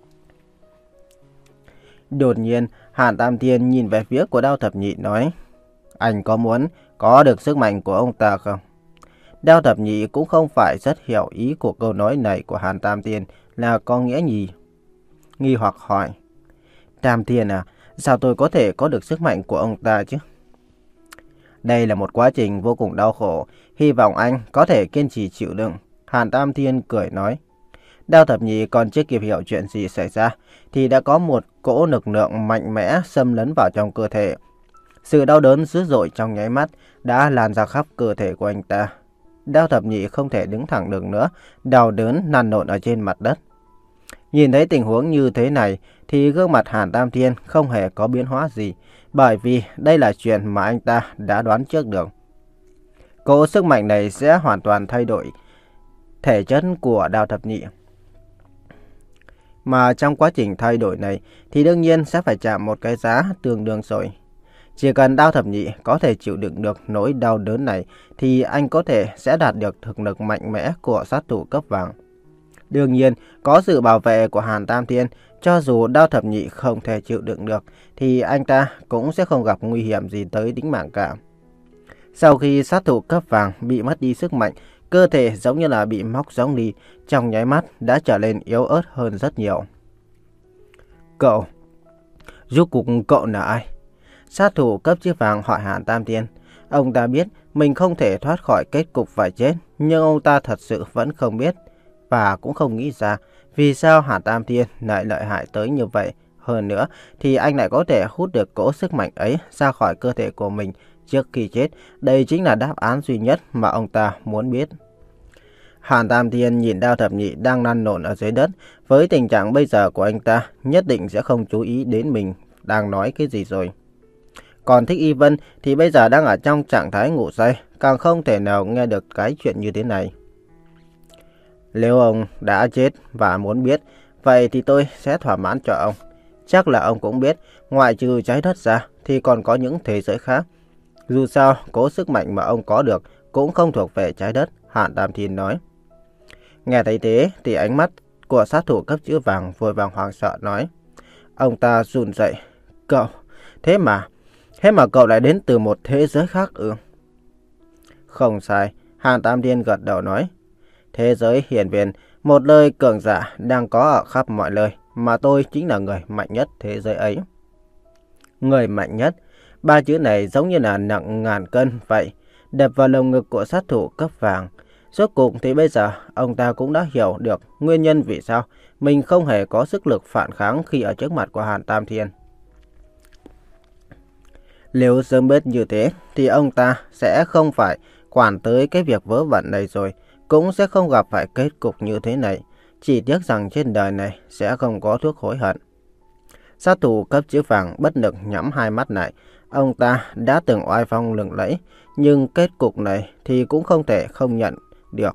Đột nhiên, Hàn Tam Thiên nhìn về phía của Đao Thập Nhị nói, anh có muốn có được sức mạnh của ông ta không? Đao Thập Nhị cũng không phải rất hiểu ý của câu nói này của Hàn Tam Thiên là có nghĩa gì. Nghi hoặc hỏi, Tam Thiên à, sao tôi có thể có được sức mạnh của ông ta chứ? Đây là một quá trình vô cùng đau khổ, hy vọng anh có thể kiên trì chịu đựng. Hàn Tam Thiên cười nói. Đao Thập Nhị còn chưa kịp hiểu chuyện gì xảy ra, thì đã có một cỗ lực lượng mạnh mẽ xâm lấn vào trong cơ thể. Sự đau đớn dữ dội trong nháy mắt đã lan ra khắp cơ thể của anh ta. Đao Thập Nhị không thể đứng thẳng được nữa, đau đớn lăn lộn ở trên mặt đất. Nhìn thấy tình huống như thế này thì gương mặt Hàn Tam Thiên không hề có biến hóa gì, bởi vì đây là chuyện mà anh ta đã đoán trước được. Cỗ sức mạnh này sẽ hoàn toàn thay đổi thể chất của Đao Thập Nhị. Mà trong quá trình thay đổi này thì đương nhiên sẽ phải trả một cái giá tương đương rồi. Chỉ cần Đao Thập Nhị có thể chịu đựng được nỗi đau đớn này thì anh có thể sẽ đạt được thực lực mạnh mẽ của sát thủ cấp vàng. Đương nhiên, có sự bảo vệ của Hàn Tam Thiên, cho dù Đao Thập Nhị không thể chịu đựng được thì anh ta cũng sẽ không gặp nguy hiểm gì tới tính mạng cả. Sau khi sát thủ cấp vàng bị mất đi sức mạnh, cơ thể giống như là bị móc rỗng đi, trong nháy mắt đã trở nên yếu ớt hơn rất nhiều. Cậu, rốt cuộc cậu là ai? Sát thủ cấp chữ vàng hỏi Hàn Tam Thiên. Ông ta biết mình không thể thoát khỏi kết cục phải chết, nhưng ông ta thật sự vẫn không biết và cũng không nghĩ ra vì sao Hàn Tam Thiên lại lợi hại tới như vậy. Hơn nữa thì anh lại có thể hút được cỗ sức mạnh ấy ra khỏi cơ thể của mình trước khi chết. Đây chính là đáp án duy nhất mà ông ta muốn biết. Hàn Tam Thiên nhìn Đao Thập Nhị đang lăn lộn ở dưới đất. Với tình trạng bây giờ của anh ta, nhất định sẽ không chú ý đến mình đang nói cái gì rồi. Còn Thích Y Vân thì bây giờ đang ở trong trạng thái ngủ say, càng không thể nào nghe được cái chuyện như thế này. Nếu ông đã chết và muốn biết, vậy thì tôi sẽ thỏa mãn cho ông. Chắc là ông cũng biết, ngoại trừ trái đất ra thì còn có những thế giới khác. Dù sao, cố sức mạnh mà ông có được cũng không thuộc về trái đất, Hàn Tam Thiên nói. Nghe thấy thế thì ánh mắt của sát thủ cấp chữ vàng vội vàng hoảng sợ nói. Ông ta run rẩy. Cậu, thế mà, thế mà cậu lại đến từ một thế giới khác ư? Không sai, Hàn Tam Thiên gật đầu nói. Thế giới hiển viên, một nơi cường giả đang có ở khắp mọi nơi, mà tôi chính là người mạnh nhất thế giới ấy. Người mạnh nhất, ba chữ này giống như là nặng ngàn cân vậy, đập vào lồng ngực của sát thủ cấp vàng. Rốt cuộc thì bây giờ ông ta cũng đã hiểu được nguyên nhân vì sao mình không hề có sức lực phản kháng khi ở trước mặt của Hàn Tam Thiên. Nếu sớm biết như thế thì ông ta sẽ không phải quản tới cái việc vớ vẩn này rồi, cũng sẽ không gặp phải kết cục như thế này. Chỉ tiếc rằng trên đời này sẽ không có thuốc hối hận. Sát thủ cấp chữ vàng bất lực nhắm hai mắt lại. Ông ta đã từng oai phong lừng lẫy, nhưng kết cục này thì cũng không thể không nhận được.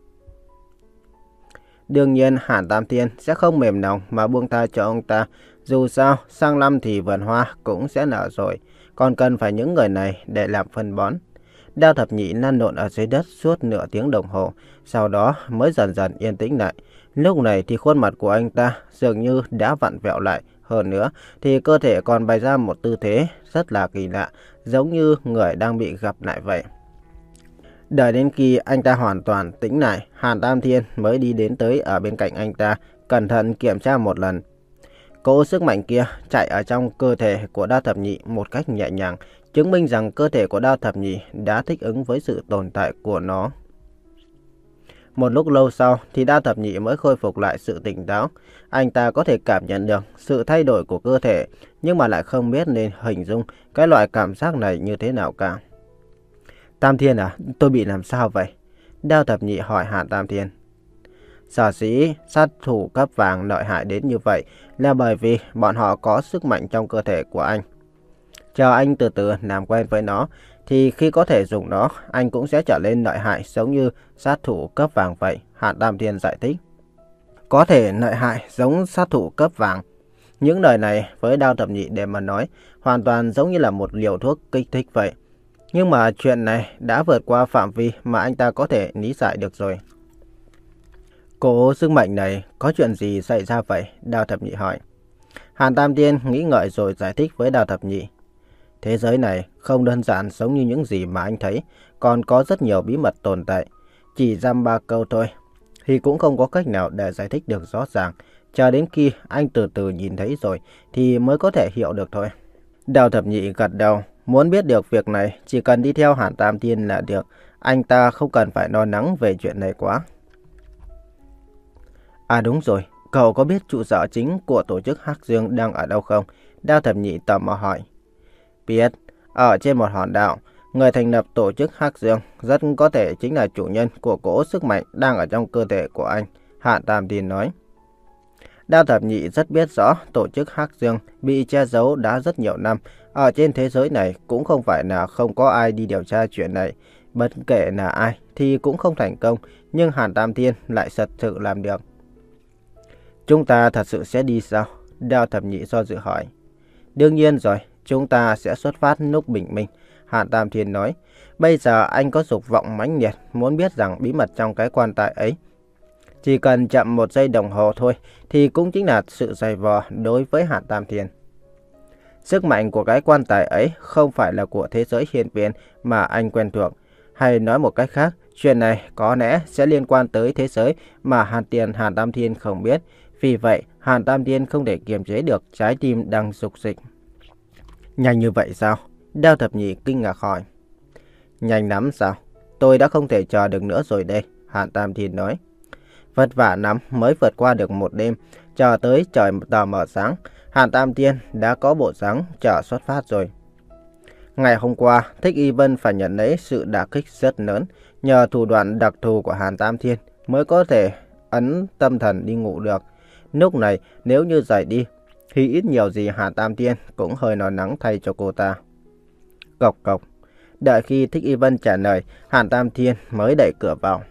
Đương nhiên Hàn Tam Thiên sẽ không mềm lòng mà buông tha cho ông ta. Dù sao, sang năm thì vườn hoa cũng sẽ nở rồi, còn cần phải những người này để làm phân bón. Đao Thập Nhị lăn lộn ở dưới đất suốt nửa tiếng đồng hồ, sau đó mới dần dần yên tĩnh lại. Lúc này thì khuôn mặt của anh ta dường như đã vặn vẹo lại, hơn nữa thì cơ thể còn bày ra một tư thế rất là kỳ lạ, giống như người đang bị gặp lại vậy. Đợi đến khi anh ta hoàn toàn tĩnh lại, Hàn Tam Thiên mới đi đến tới ở bên cạnh anh ta, cẩn thận kiểm tra một lần. Cỗ sức mạnh kia chạy ở trong cơ thể của Đao Thập Nhị một cách nhẹ nhàng, chứng minh rằng cơ thể của Đao Thập Nhị đã thích ứng với sự tồn tại của nó. Một lúc lâu sau thì Đao Thập Nhị mới khôi phục lại sự tỉnh táo. Anh ta có thể cảm nhận được sự thay đổi của cơ thể, nhưng mà lại không biết nên hình dung cái loại cảm giác này như thế nào cả. Tam Thiên à, tôi bị làm sao vậy? Đao Thập Nhị hỏi Hàn Tam Thiên. Sở dĩ sát thủ cấp vàng lợi hại đến như vậy là bởi vì bọn họ có sức mạnh trong cơ thể của anh. Chờ anh từ từ làm quen với nó, thì khi có thể dùng nó, anh cũng sẽ trở nên lợi hại giống như sát thủ cấp vàng vậy, Hàn Tam Thiên giải thích. Có thể lợi hại giống sát thủ cấp vàng. Những lời này với Đao Thập Nhị để mà nói, hoàn toàn giống như là một liều thuốc kích thích vậy. Nhưng mà chuyện này đã vượt qua phạm vi mà anh ta có thể lý giải được rồi. Cổ sức mạnh này có chuyện gì xảy ra vậy? Đao Thập Nhị hỏi. Hàn Tam Thiên nghĩ ngợi rồi giải thích với Đao Thập Nhị. Thế giới này không đơn giản giống như những gì mà anh thấy, còn có rất nhiều bí mật tồn tại. Chỉ dăm ba câu thôi thì cũng không có cách nào để giải thích được rõ ràng. Chờ đến khi anh từ từ nhìn thấy rồi thì mới có thể hiểu được thôi. Đao Thập Nhị gật đầu. Muốn biết được việc này, chỉ cần đi theo Hàn Tam Thiên là được. Anh ta không cần phải lo lắng về chuyện này quá. À đúng rồi, cậu có biết trụ sở chính của tổ chức Hắc Dương đang ở đâu không? Đao Thập Nhị tò mò hỏi. Biết, ở trên một hòn đảo, người thành lập tổ chức Hắc Dương rất có thể chính là chủ nhân của cỗ sức mạnh đang ở trong cơ thể của anh, Hàn Tam Thiên nói. Đao Thập Nhị rất biết rõ tổ chức Hắc Dương bị che giấu đã rất nhiều năm. Ở trên thế giới này cũng không phải là không có ai đi điều tra chuyện này. Bất kể là ai thì cũng không thành công, nhưng Hàn Tam Thiên lại thật sự làm được. Chúng ta thật sự sẽ đi sao? Đao Thập Nhị do dự hỏi. Đương nhiên rồi, chúng ta sẽ xuất phát lúc bình minh, Hàn Tam Thiên nói. Bây giờ anh có dục vọng mãnh liệt muốn biết rằng bí mật trong cái quan tài ấy. Chỉ cần chậm một giây đồng hồ thôi thì cũng chính là sự dày vò đối với Hàn Tam Thiên. Sức mạnh của cái quan tài ấy không phải là của thế giới hiên viên mà anh quen thuộc. Hay nói một cách khác, chuyện này có lẽ sẽ liên quan tới thế giới mà Hàn Tiền Hàn Tam Thiên không biết. Vì vậy, Hàn Tam Thiên không thể kiềm chế được trái tim đang rục rịch. Nhanh như vậy sao? Đao Thập Nhị kinh ngạc hỏi. Nhanh lắm sao? Tôi đã không thể chờ được nữa rồi đây, Hàn Tam Thiên nói. Vất vả lắm mới vượt qua được một đêm, chờ tới trời tờ mờ sáng, Hàn Tam Thiên đã có bộ dáng chờ xuất phát rồi. Ngày hôm qua, Thích Y Vân phải nhận lấy sự đả kích rất lớn, nhờ thủ đoạn đặc thù của Hàn Tam Thiên mới có thể ấn tâm thần đi ngủ được. Lúc này nếu như rời đi thì ít nhiều gì Hàn Tam Thiên cũng hơi lo lắng thay cho cô ta. Cộc cộc. Đợi khi Thích Y Vân trả lời, Hàn Tam Thiên mới đẩy cửa vào.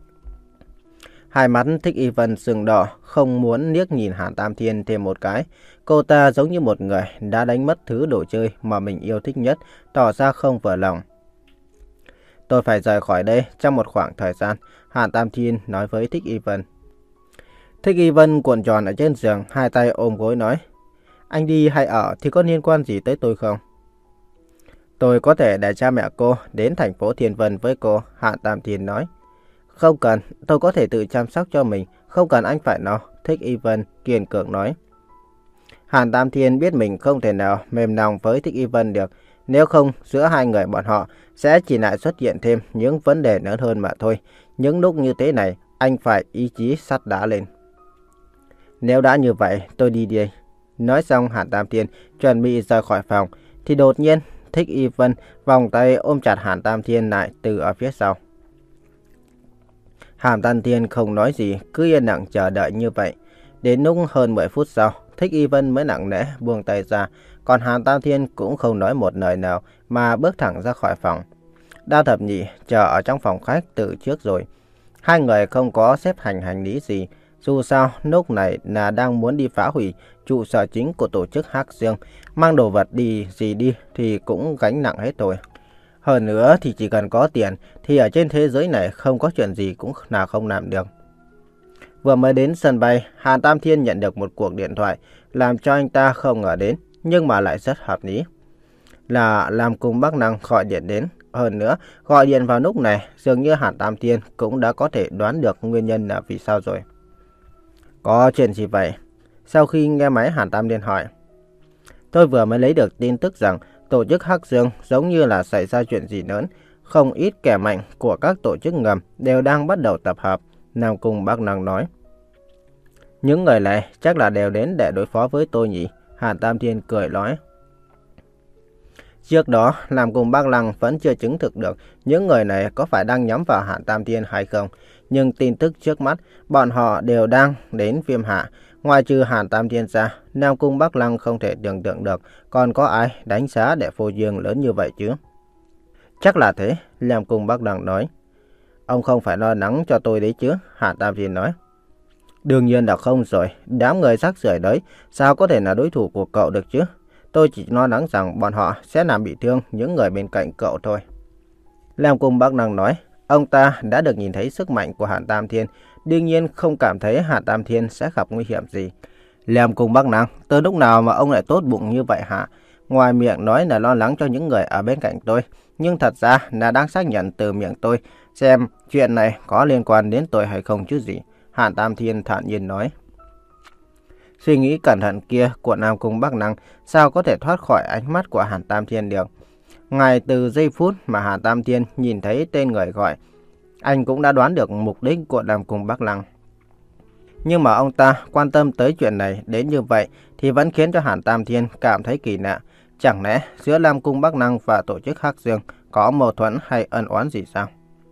Hai mắt Thích Y Vân sưng đỏ, không muốn liếc nhìn Hàn Tam Thiên thêm một cái. Cô ta giống như một người đã đánh mất thứ đồ chơi mà mình yêu thích nhất, tỏ ra không vừa lòng. Tôi phải rời khỏi đây trong một khoảng thời gian, Hàn Tam Thiên nói với Thích Y Vân. Thích Y Vân cuộn tròn ở trên giường, hai tay ôm gối nói. Anh đi hay ở thì có liên quan gì tới tôi không? Tôi có thể để cha mẹ cô đến thành phố Thiên Vân với cô, Hàn Tam Thiên nói. Không cần, tôi có thể tự chăm sóc cho mình, không cần anh phải lo, Thích Y Vân kiên cường nói. Hàn Tam Thiên biết mình không thể nào mềm lòng với Thích Y Vân được, nếu không giữa hai người bọn họ sẽ chỉ lại xuất hiện thêm những vấn đề lớn hơn mà thôi. Những lúc như thế này, anh phải ý chí sắt đá lên. Nếu đã như vậy, tôi đi đi. Nói xong Hàn Tam Thiên chuẩn bị rời khỏi phòng, thì đột nhiên Thích Y Vân vòng tay ôm chặt Hàn Tam Thiên lại từ ở phía sau. Hàn Tam Thiên không nói gì, cứ yên lặng chờ đợi như vậy. Đến lúc hơn mười phút sau, Thích Y Vân mới nặng nề buông tay ra, còn Hàn Tam Thiên cũng không nói một lời nào mà bước thẳng ra khỏi phòng. Đao Thập Nhị chờ ở trong phòng khách từ trước rồi. Hai người không có xếp hành hành lý gì. Dù sao, lúc này là đang muốn đi phá hủy trụ sở chính của tổ chức Hắc Dương. Mang đồ vật đi gì đi thì cũng gánh nặng hết rồi. Hơn nữa thì chỉ cần có tiền thì ở trên thế giới này không có chuyện gì cũng là không làm được. Vừa mới đến sân bay, Hàn Tam Thiên nhận được một cuộc điện thoại làm cho anh ta không ngờ đến, nhưng mà lại rất hợp lý. Là làm cùng Bắc Năng gọi điện đến. Hơn nữa, gọi điện vào lúc này, dường như Hàn Tam Thiên cũng đã có thể đoán được nguyên nhân là vì sao rồi. Có chuyện gì vậy? Sau khi nghe máy, Hàn Tam Thiên hỏi. Tôi vừa mới lấy được tin tức rằng tổ chức Hắc Dương giống như là xảy ra chuyện gì lớn. Không ít kẻ mạnh của các tổ chức ngầm đều đang bắt đầu tập hợp, Nam Cung Bắc Năng nói. Những người này chắc là đều đến để đối phó với tôi nhỉ? Hàn Tam Thiên cười nói. Trước đó, Nam Cung Bắc Năng vẫn chưa chứng thực được những người này có phải đang nhắm vào Hàn Tam Thiên hay không. Nhưng tin tức trước mắt, bọn họ đều đang đến Viêm Hạ. Ngoài trừ Hàn Tam Thiên ra, Nam Cung Bắc Năng không thể tưởng tượng được còn có ai đánh giá để phô dương lớn như vậy chứ. Chắc là thế, Nam Cung Bắc Năng nói. Ông không phải lo lắng cho tôi đấy chứ, Hàn Tam Thiên nói. Đương nhiên là không rồi, đám người rác rưởi đấy, sao có thể là đối thủ của cậu được chứ? Tôi chỉ lo lắng rằng bọn họ sẽ làm bị thương những người bên cạnh cậu thôi. Nam Cung Bắc Năng nói, ông ta đã được nhìn thấy sức mạnh của Hàn Tam Thiên, đương nhiên không cảm thấy Hàn Tam Thiên sẽ gặp nguy hiểm gì. Nam Cung Bắc Năng, từ lúc nào mà ông lại tốt bụng như vậy hả? Ngoài miệng nói là lo lắng cho những người ở bên cạnh tôi, nhưng thật ra là đang xác nhận từ miệng tôi xem chuyện này có liên quan đến tôi hay không chứ gì. Hàn Tam Thiên thản nhiên nói. Suy nghĩ cẩn thận kia của Nam Cung Bắc Năng sao có thể thoát khỏi ánh mắt của Hàn Tam Thiên được. Ngay từ giây phút mà Hàn Tam Thiên nhìn thấy tên người gọi, anh cũng đã đoán được mục đích của Nam Cung Bắc Năng. Nhưng mà ông ta quan tâm tới chuyện này đến như vậy thì vẫn khiến cho Hàn Tam Thiên cảm thấy kỳ lạ. Chẳng lẽ giữa Nam Cung Bắc Năng và tổ chức Hắc Dương có mâu thuẫn hay ân oán gì sao?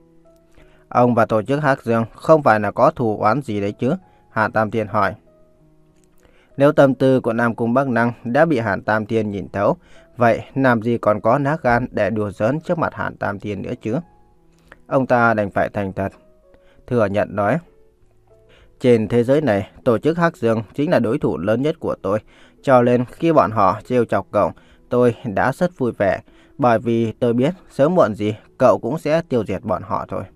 Ông và tổ chức Hắc Dương không phải là có thù oán gì đấy chứ? Hàn Tam Thiên hỏi. Nếu tâm tư của Nam Cung Bắc Năng đã bị Hàn Tam Thiên nhìn thấu, vậy làm gì còn có lá gan để đùa giỡn trước mặt Hàn Tam Thiên nữa chứ? Ông ta đành phải thành thật, thừa nhận nói. Trên thế giới này, tổ chức Hắc Dương chính là đối thủ lớn nhất của tôi. Cho nên khi bọn họ trêu chọc cậu, tôi đã rất vui vẻ. Bởi vì tôi biết sớm muộn gì cậu cũng sẽ tiêu diệt bọn họ thôi.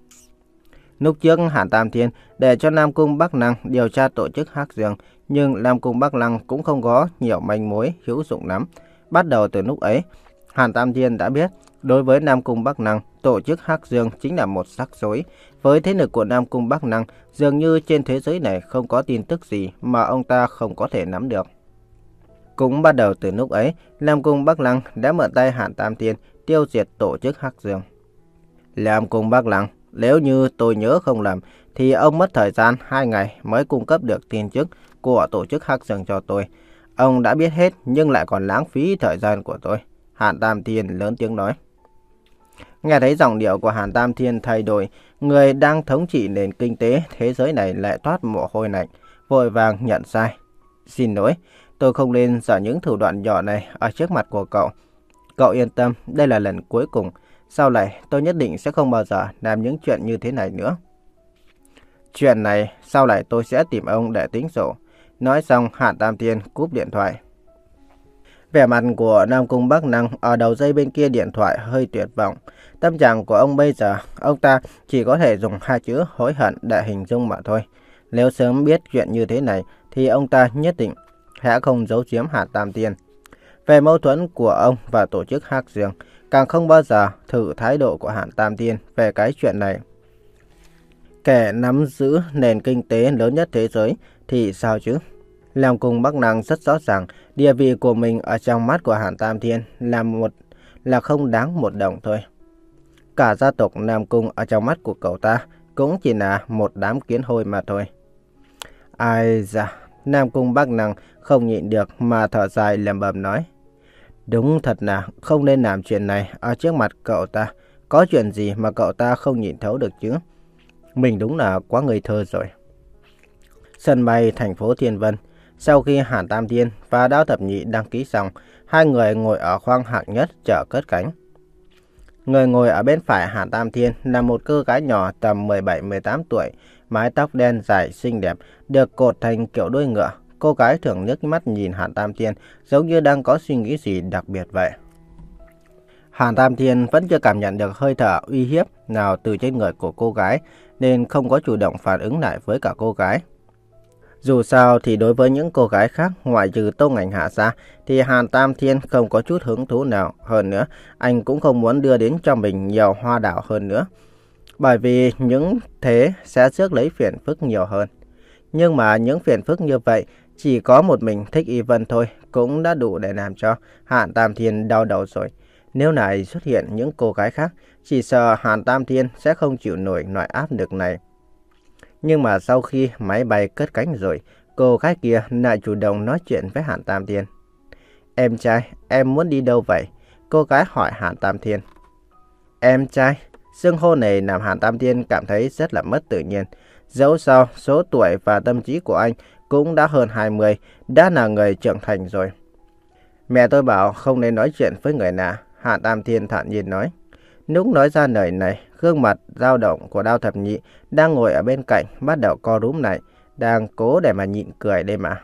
Lúc trước Hàn Tam Thiên để cho Nam Cung Bắc Năng điều tra tổ chức Hắc Dương, nhưng Nam Cung Bắc Năng cũng không có nhiều manh mối hữu dụng lắm. Bắt đầu từ lúc ấy, Hàn Tam Thiên đã biết đối với Nam Cung Bắc Năng, tổ chức Hắc Dương chính là một rắc rối. Với thế lực của Nam Cung Bắc Năng, dường như trên thế giới này không có tin tức gì mà ông ta không có thể nắm được. Cũng bắt đầu từ lúc ấy, Nam Cung Bắc Năng đã mượn tay Hàn Tam Thiên tiêu diệt tổ chức Hắc Dương. Nam Cung Bắc Năng, nếu như tôi nhớ không lầm, thì ông mất thời gian hai ngày mới cung cấp được tin tức của tổ chức Hắc Dương cho tôi. Ông đã biết hết nhưng lại còn lãng phí thời gian của tôi. Hàn Tam Thiên lớn tiếng nói. Nghe thấy giọng điệu của Hàn Tam Thiên thay đổi, người đang thống trị nền kinh tế thế giới này lại toát mồ hôi lạnh, vội vàng nhận sai. Xin lỗi, tôi không nên dở những thủ đoạn nhỏ này ở trước mặt của cậu. Cậu yên tâm, đây là lần cuối cùng. Sau này tôi nhất định sẽ không bao giờ làm những chuyện như thế này nữa. Chuyện này sau này tôi sẽ tìm ông để tính sổ. Nói xong, Hàn Tam Thiên cúp điện thoại. Vẻ mặt của Nam Cung Bắc Năng ở đầu dây bên kia điện thoại hơi tuyệt vọng. Tâm trạng của ông bây giờ, ông ta chỉ có thể dùng hai chữ hối hận để hình dung mà thôi. Nếu sớm biết chuyện như thế này thì ông ta nhất định sẽ không giấu giếm Hàn Tam Thiên. Về mâu thuẫn của ông và tổ chức Hắc Dương, càng không bao giờ thử thái độ của Hàn Tam Thiên về cái chuyện này. Kẻ nắm giữ nền kinh tế lớn nhất thế giới thì sao chứ? Nam Cung Bắc Năng rất rõ ràng địa vị của mình ở trong mắt của Hàn Tam Thiên là một là không đáng một đồng thôi. Cả gia tộc Nam Cung ở trong mắt của cậu ta cũng chỉ là một đám kiến hôi mà thôi. Ai da, Nam Cung Bắc Năng không nhịn được mà thở dài lẩm bẩm nói. Đúng thật là không nên làm chuyện này ở trước mặt cậu ta. Có chuyện gì mà cậu ta không nhìn thấu được chứ? Mình đúng là quá ngây thơ rồi. Sân bay thành phố Thiên Vân. Sau khi Hàn Tam Thiên và Đao Thập Nhị đăng ký xong, hai người ngồi ở khoang hạng nhất chờ cất cánh. Người ngồi ở bên phải Hàn Tam Thiên là một cô gái nhỏ tầm mười bảy mười tám tuổi, mái tóc đen dài xinh đẹp, được cột thành kiểu đuôi ngựa. Cô gái thường nhấc mắt nhìn Hàn Tam Thiên, giống như đang có suy nghĩ gì đặc biệt vậy. Hàn Tam Thiên vẫn chưa cảm nhận được hơi thở uy hiếp nào từ trên người của cô gái, nên không có chủ động phản ứng lại với cả cô gái. Dù sao thì đối với những cô gái khác ngoại trừ Tô Ngạnh Hạ ra thì Hàn Tam Thiên không có chút hứng thú nào. Hơn nữa, anh cũng không muốn đưa đến cho mình nhiều hoa đảo hơn nữa. Bởi vì những thế sẽ rước lấy phiền phức nhiều hơn. Nhưng mà những phiền phức như vậy chỉ có một mình Thích Y Vân thôi cũng đã đủ để làm cho Hàn Tam Thiên đau đầu rồi. Nếu lại xuất hiện những cô gái khác, chỉ sợ Hàn Tam Thiên sẽ không chịu nổi loại áp lực này. Nhưng mà sau khi máy bay cất cánh rồi, cô gái kia lại chủ động nói chuyện với Hàn Tam Thiên. Em trai, em muốn đi đâu vậy? Cô gái hỏi Hàn Tam Thiên. Em trai, xưng hô này làm Hàn Tam Thiên cảm thấy rất là mất tự nhiên. Dẫu sao, số tuổi và tâm trí của anh cũng đã hơn hai mươi, đã là người trưởng thành rồi. Mẹ tôi bảo không nên nói chuyện với người lạ, Hàn Tam Thiên thản nhiên nói. Lúc nói ra lời này, gương mặt dao động của Đao Thập Nhị đang ngồi ở bên cạnh bắt đầu co rúm lại, đang cố để mà nhịn cười đây mà.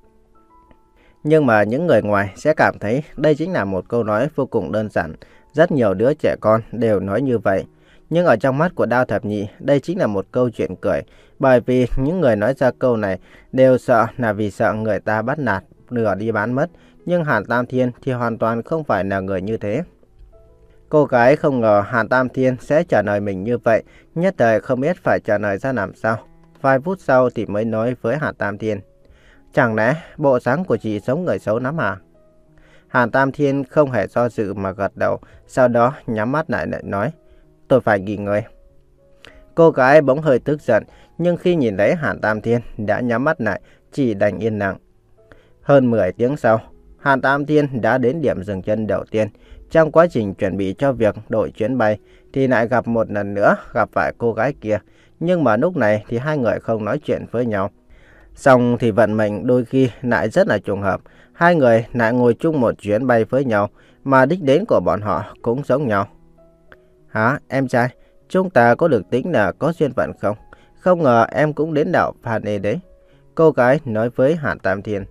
Nhưng mà những người ngoài sẽ cảm thấy đây chính là một câu nói vô cùng đơn giản. Rất nhiều đứa trẻ con đều nói như vậy. Nhưng ở trong mắt của Đao Thập Nhị, đây chính là một câu chuyện cười. Bởi vì những người nói ra câu này đều sợ là vì sợ người ta bắt nạt, lừa đi bán mất. Nhưng Hàn Tam Thiên thì hoàn toàn không phải là người như thế. Cô gái không ngờ Hàn Tam Thiên sẽ trả lời mình như vậy, nhất thời không biết phải trả lời ra làm sao. Vài phút sau thì mới nói với Hàn Tam Thiên. Chẳng lẽ bộ dáng của chị giống người xấu lắm à? Hàn Tam Thiên không hề do dự mà gật đầu, sau đó nhắm mắt lại lại nói. Tôi phải nghỉ ngơi. Cô gái bỗng hơi tức giận, nhưng khi nhìn thấy Hàn Tam Thiên đã nhắm mắt lại, chỉ đành yên lặng. Hơn mười tiếng sau, Hàn Tam Thiên đã đến điểm dừng chân đầu tiên. Trong quá trình chuẩn bị cho việc đổi chuyến bay thì lại gặp một lần nữa gặp phải cô gái kia. Nhưng mà lúc này thì hai người không nói chuyện với nhau. Xong thì vận mệnh đôi khi lại rất là trùng hợp. Hai người lại ngồi chung một chuyến bay với nhau mà đích đến của bọn họ cũng giống nhau. Hả em trai, chúng ta có được tính là có duyên phận không? Không ngờ em cũng đến đảo Phan đấy. Cô gái nói với Hàn Tam Thiên.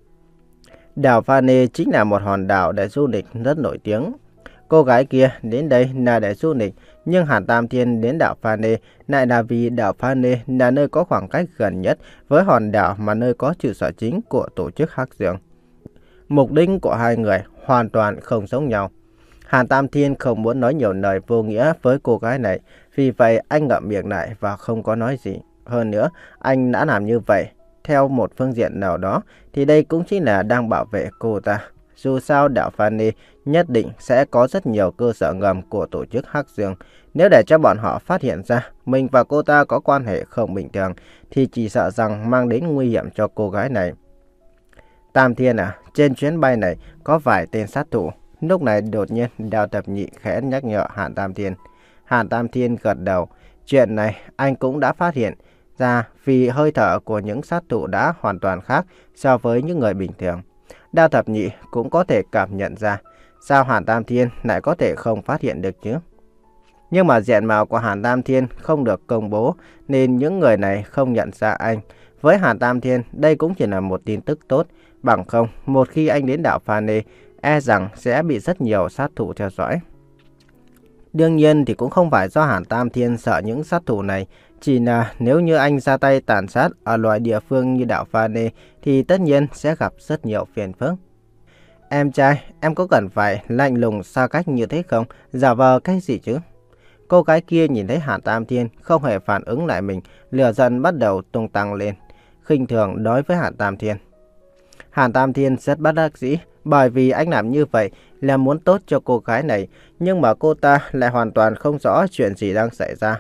Đảo Phan chính là một hòn đảo để du lịch rất nổi tiếng. Cô gái kia đến đây là để du lịch, nhưng Hàn Tam Thiên đến đảo Phan lại là vì đảo Phan là nơi có khoảng cách gần nhất với hòn đảo mà nơi có trụ sở chính của tổ chức Hắc Dương. Mục đích của hai người hoàn toàn không giống nhau. Hàn Tam Thiên không muốn nói nhiều lời vô nghĩa với cô gái này, vì vậy anh ngậm miệng lại và không có nói gì. Hơn nữa, anh đã làm như vậy theo một phương diện nào đó thì đây cũng chính là đang bảo vệ cô ta. Dù sao đảo Phan nhất định sẽ có rất nhiều cơ sở ngầm của tổ chức Hắc Dương. Nếu để cho bọn họ phát hiện ra mình và cô ta có quan hệ không bình thường thì chỉ sợ rằng mang đến nguy hiểm cho cô gái này. Tam Thiên à, trên chuyến bay này có vài tên sát thủ. Lúc này đột nhiên Đao Thập Nhị khẽ nhắc nhở Hàn Tam Thiên. Hàn Tam Thiên gật đầu. Chuyện này anh cũng đã phát hiện ra vì hơi thở của những sát thủ đã hoàn toàn khác so với những người bình thường. Đao Thập Nhị cũng có thể cảm nhận ra. Sao Hàn Tam Thiên lại có thể không phát hiện được chứ? Nhưng mà diện mạo của Hàn Tam Thiên không được công bố nên những người này không nhận ra anh. Với Hàn Tam Thiên, đây cũng chỉ là một tin tức tốt. Bằng không, một khi anh đến đảo Phan e rằng sẽ bị rất nhiều sát thủ theo dõi. Đương nhiên thì cũng không phải do Hàn Tam Thiên sợ những sát thủ này. Chỉ là nếu như anh ra tay tàn sát ở loại địa phương như đảo Phan thì tất nhiên sẽ gặp rất nhiều phiền phức. Em trai, em có cần phải lạnh lùng xa cách như thế không? Giả vờ cái gì chứ? Cô gái kia nhìn thấy Hàn Tam Thiên không hề phản ứng lại mình, lửa giận bắt đầu tung tăng lên, khinh thường đối với Hàn Tam Thiên. Hàn Tam Thiên rất bất đắc dĩ, bởi vì anh làm như vậy là muốn tốt cho cô gái này, nhưng mà cô ta lại hoàn toàn không rõ chuyện gì đang xảy ra,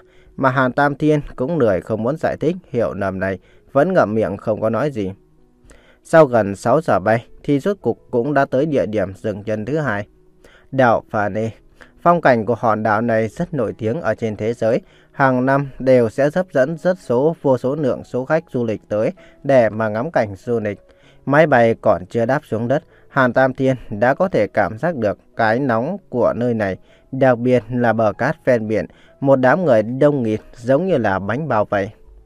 mà Hàn Tam Thiên cũng lười không muốn giải thích hiểu lầm này, vẫn ngậm miệng không có nói gì. Sau gần sáu giờ bay thì rốt cục cũng đã tới địa điểm dừng chân thứ hai. Đảo Phà Nê. Phong cảnh của hòn đảo này rất nổi tiếng ở trên thế giới, hàng năm đều sẽ hấp dẫn rất số vô số lượng số khách du lịch tới để mà ngắm cảnh du lịch. Máy bay còn chưa đáp xuống đất, Hàn Tam Thiên đã có thể cảm giác được cái nóng của nơi này, đặc biệt là bờ cát ven biển, một đám người đông nghịt giống như là bánh bao vậy.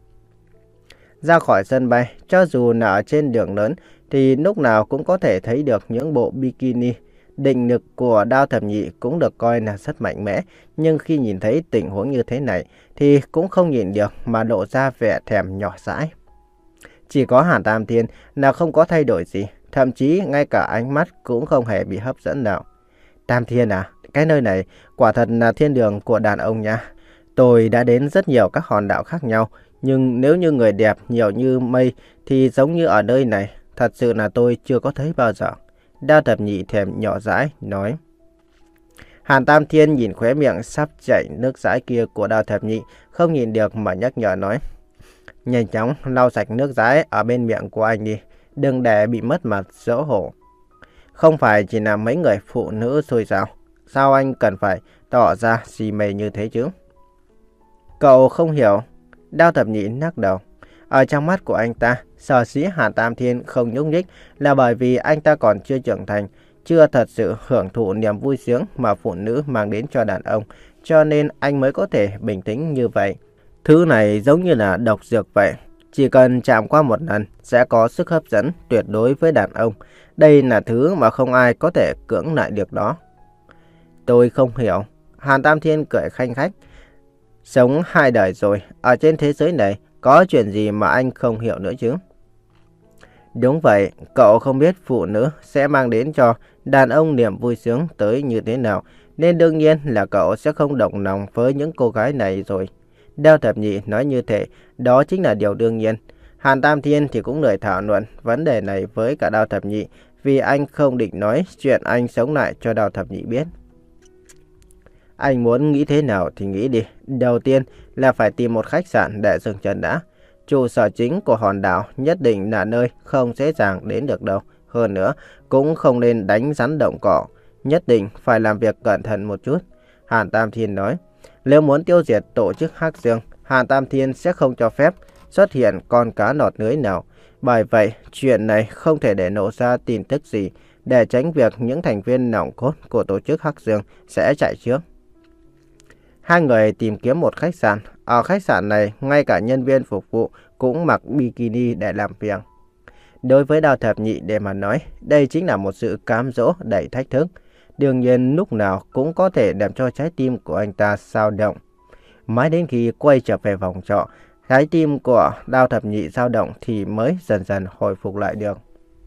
Ra khỏi sân bay, cho dù là ở trên đường lớn thì lúc nào cũng có thể thấy được những bộ bikini. Định lực của Đao Thập Nhị cũng được coi là rất mạnh mẽ, nhưng khi nhìn thấy tình huống như thế này thì cũng không nhìn được mà lộ ra vẻ thèm nhỏ dãi. Chỉ có Hàn Tam Thiên là không có thay đổi gì, thậm chí ngay cả ánh mắt cũng không hề bị hấp dẫn nào. Tam Thiên à, cái nơi này quả thật là thiên đường của đàn ông nha. Tôi đã đến rất nhiều các hòn đảo khác nhau, nhưng nếu như người đẹp nhiều như mây thì giống như ở nơi này, thật sự là tôi chưa có thấy bao giờ. Đao Thập Nhị thèm nhỏ dãi nói. Hàn Tam Thiên nhìn khóe miệng sắp chảy nước dãi kia của Đao Thập Nhị, không nhìn được mà nhắc nhở nói. Nhanh chóng lau sạch nước dãi ở bên miệng của anh đi, đừng để bị mất mặt xấu hổ. Không phải chỉ là mấy người phụ nữ xui xào, sao anh cần phải tỏ ra xì mề như thế chứ? Cậu không hiểu. Đao Thập Nhị lắc đầu. Ở trong mắt của anh ta, sở dĩ Hàn Tam Thiên không nhúc nhích là bởi vì anh ta còn chưa trưởng thành, chưa thật sự hưởng thụ niềm vui sướng mà phụ nữ mang đến cho đàn ông, cho nên anh mới có thể bình tĩnh như vậy. Thứ này giống như là độc dược vậy, chỉ cần chạm qua một lần sẽ có sức hấp dẫn tuyệt đối với đàn ông. Đây là thứ mà không ai có thể cưỡng lại được đó. Tôi không hiểu. Hàn Tam Thiên cười khanh khách. Sống hai đời rồi, ở trên thế giới này có chuyện gì mà anh không hiểu nữa chứ? Đúng vậy, cậu không biết phụ nữ sẽ mang đến cho đàn ông niềm vui sướng tới như thế nào, nên đương nhiên là cậu sẽ không động lòng với những cô gái này rồi. Đao Thập Nhị nói như thế, đó chính là điều đương nhiên. Hàn Tam Thiên thì cũng lười thảo luận vấn đề này với cả Đao Thập Nhị, vì anh không định nói chuyện anh sống lại cho Đao Thập Nhị biết. Anh muốn nghĩ thế nào thì nghĩ đi. Đầu tiên là phải tìm một khách sạn để dừng chân đã. Trụ sở chính của hòn đảo nhất định là nơi không dễ dàng đến được đâu. Hơn nữa, cũng không nên đánh rắn động cỏ. Nhất định phải làm việc cẩn thận một chút. Hàn Tam Thiên nói, nếu muốn tiêu diệt tổ chức Hắc Dương, Hàn Tam Thiên sẽ không cho phép xuất hiện con cá lọt lưới nào. Bởi vậy, chuyện này không thể để nổ ra tin tức gì, để tránh việc những thành viên nòng cốt của tổ chức Hắc Dương sẽ chạy trước. Hai người tìm kiếm một khách sạn. Ở khách sạn này, ngay cả nhân viên phục vụ cũng mặc bikini để làm việc. Đối với Đao Thập Nhị để mà nói, đây chính là một sự cám dỗ đầy thách thức. Đương nhiên lúc nào cũng có thể làm cho trái tim của anh ta dao động. Mãi đến khi quay trở về phòng trọ, trái tim của Đao Thập Nhị dao động thì mới dần dần hồi phục lại được.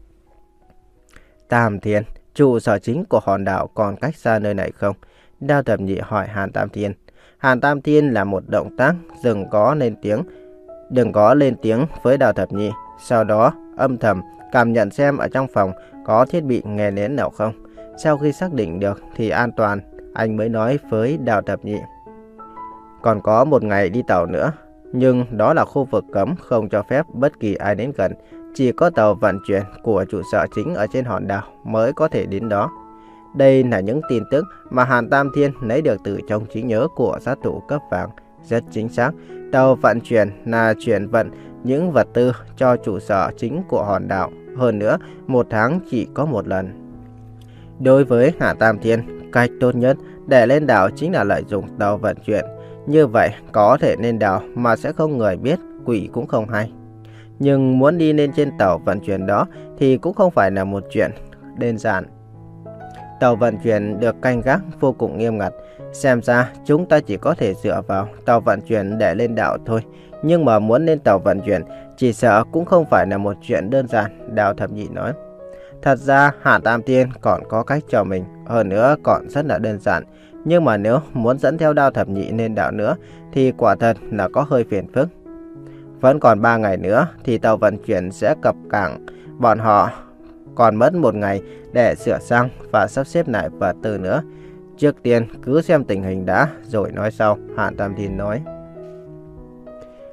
Tam Thiên, trụ sở chính của hòn đảo còn cách xa nơi này không? Đao Thập Nhị hỏi Hàn Tam Thiên. Hàn Tam Thiên là một động tác đừng có lên tiếng, đừng có lên tiếng với Đao Thập Nhị. Sau đó âm thầm cảm nhận xem ở trong phòng có thiết bị nghe lén nào không. Sau khi xác định được thì an toàn, anh mới nói với Đao Thập Nhị. Còn có một ngày đi tàu nữa, nhưng đó là khu vực cấm không cho phép bất kỳ ai đến gần. Chỉ có tàu vận chuyển của trụ sở chính ở trên hòn đảo mới có thể đến đó. Đây là những tin tức mà Hàn Tam Thiên lấy được từ trong trí nhớ của sát thủ cấp vàng. Rất chính xác, tàu vận chuyển là chuyển vận những vật tư cho trụ sở chính của hòn đảo. Hơn nữa, một tháng chỉ có một lần. Đối với Hàn Tam Thiên, cách tốt nhất để lên đảo chính là lợi dụng tàu vận chuyển. Như vậy có thể lên đảo mà sẽ không người biết, quỷ cũng không hay. Nhưng muốn đi lên trên tàu vận chuyển đó thì cũng không phải là một chuyện đơn giản. Tàu vận chuyển được canh gác vô cùng nghiêm ngặt. Xem ra chúng ta chỉ có thể dựa vào tàu vận chuyển để lên đảo thôi. Nhưng mà muốn lên tàu vận chuyển chỉ sợ cũng không phải là một chuyện đơn giản, Đao Thập Nhị nói. Thật ra Hàn Tam Thiên còn có cách cho mình, hơn nữa còn rất là đơn giản. Nhưng mà nếu muốn dẫn theo Đao Thập Nhị lên đảo nữa thì quả thật là có hơi phiền phức. Vẫn còn ba ngày nữa thì tàu vận chuyển sẽ cập cảng. Bọn họ còn mất một ngày để sửa sang và sắp xếp lại vật tư nữa. Trước tiên cứ xem tình hình đã rồi nói sau, Hàn Tam Thiên nói.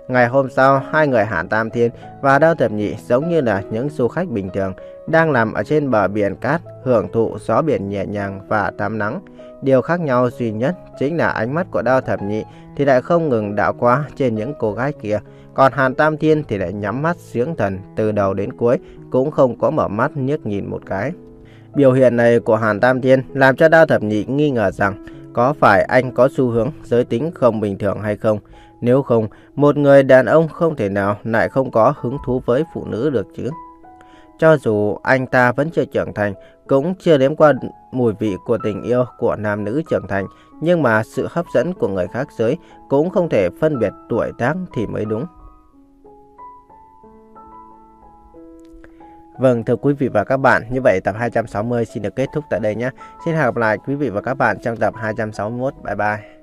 Ngày hôm sau, hai người Hàn Tam Thiên và Đao Thập Nhị giống như là những du khách bình thường đang nằm ở trên bờ biển cát, hưởng thụ gió biển nhẹ nhàng và tắm nắng. Điều khác nhau duy nhất chính là ánh mắt của Đao Thập Nhị thì lại không ngừng đảo qua trên những cô gái kia, còn Hàn Tam Thiên thì lại nhắm mắt dưỡng thần từ đầu đến cuối, cũng không có mở mắt liếc nhìn một cái. Biểu hiện này của Hàn Tam Thiên làm cho Đao Thập Nhị nghi ngờ rằng có phải anh có xu hướng giới tính không bình thường hay không. Nếu không, một người đàn ông không thể nào lại không có hứng thú với phụ nữ được chứ. Cho dù anh ta vẫn chưa trưởng thành, cũng chưa nếm qua mùi vị của tình yêu của nam nữ trưởng thành, nhưng mà sự hấp dẫn của người khác giới cũng không thể phân biệt tuổi tác thì mới đúng. Vâng, thưa quý vị và các bạn, như vậy tập hai trăm sáu mươi xin được kết thúc tại đây nhé. Xin hẹn gặp lại quý vị và các bạn trong tập hai trăm sáu mươi mốt. Bye bye.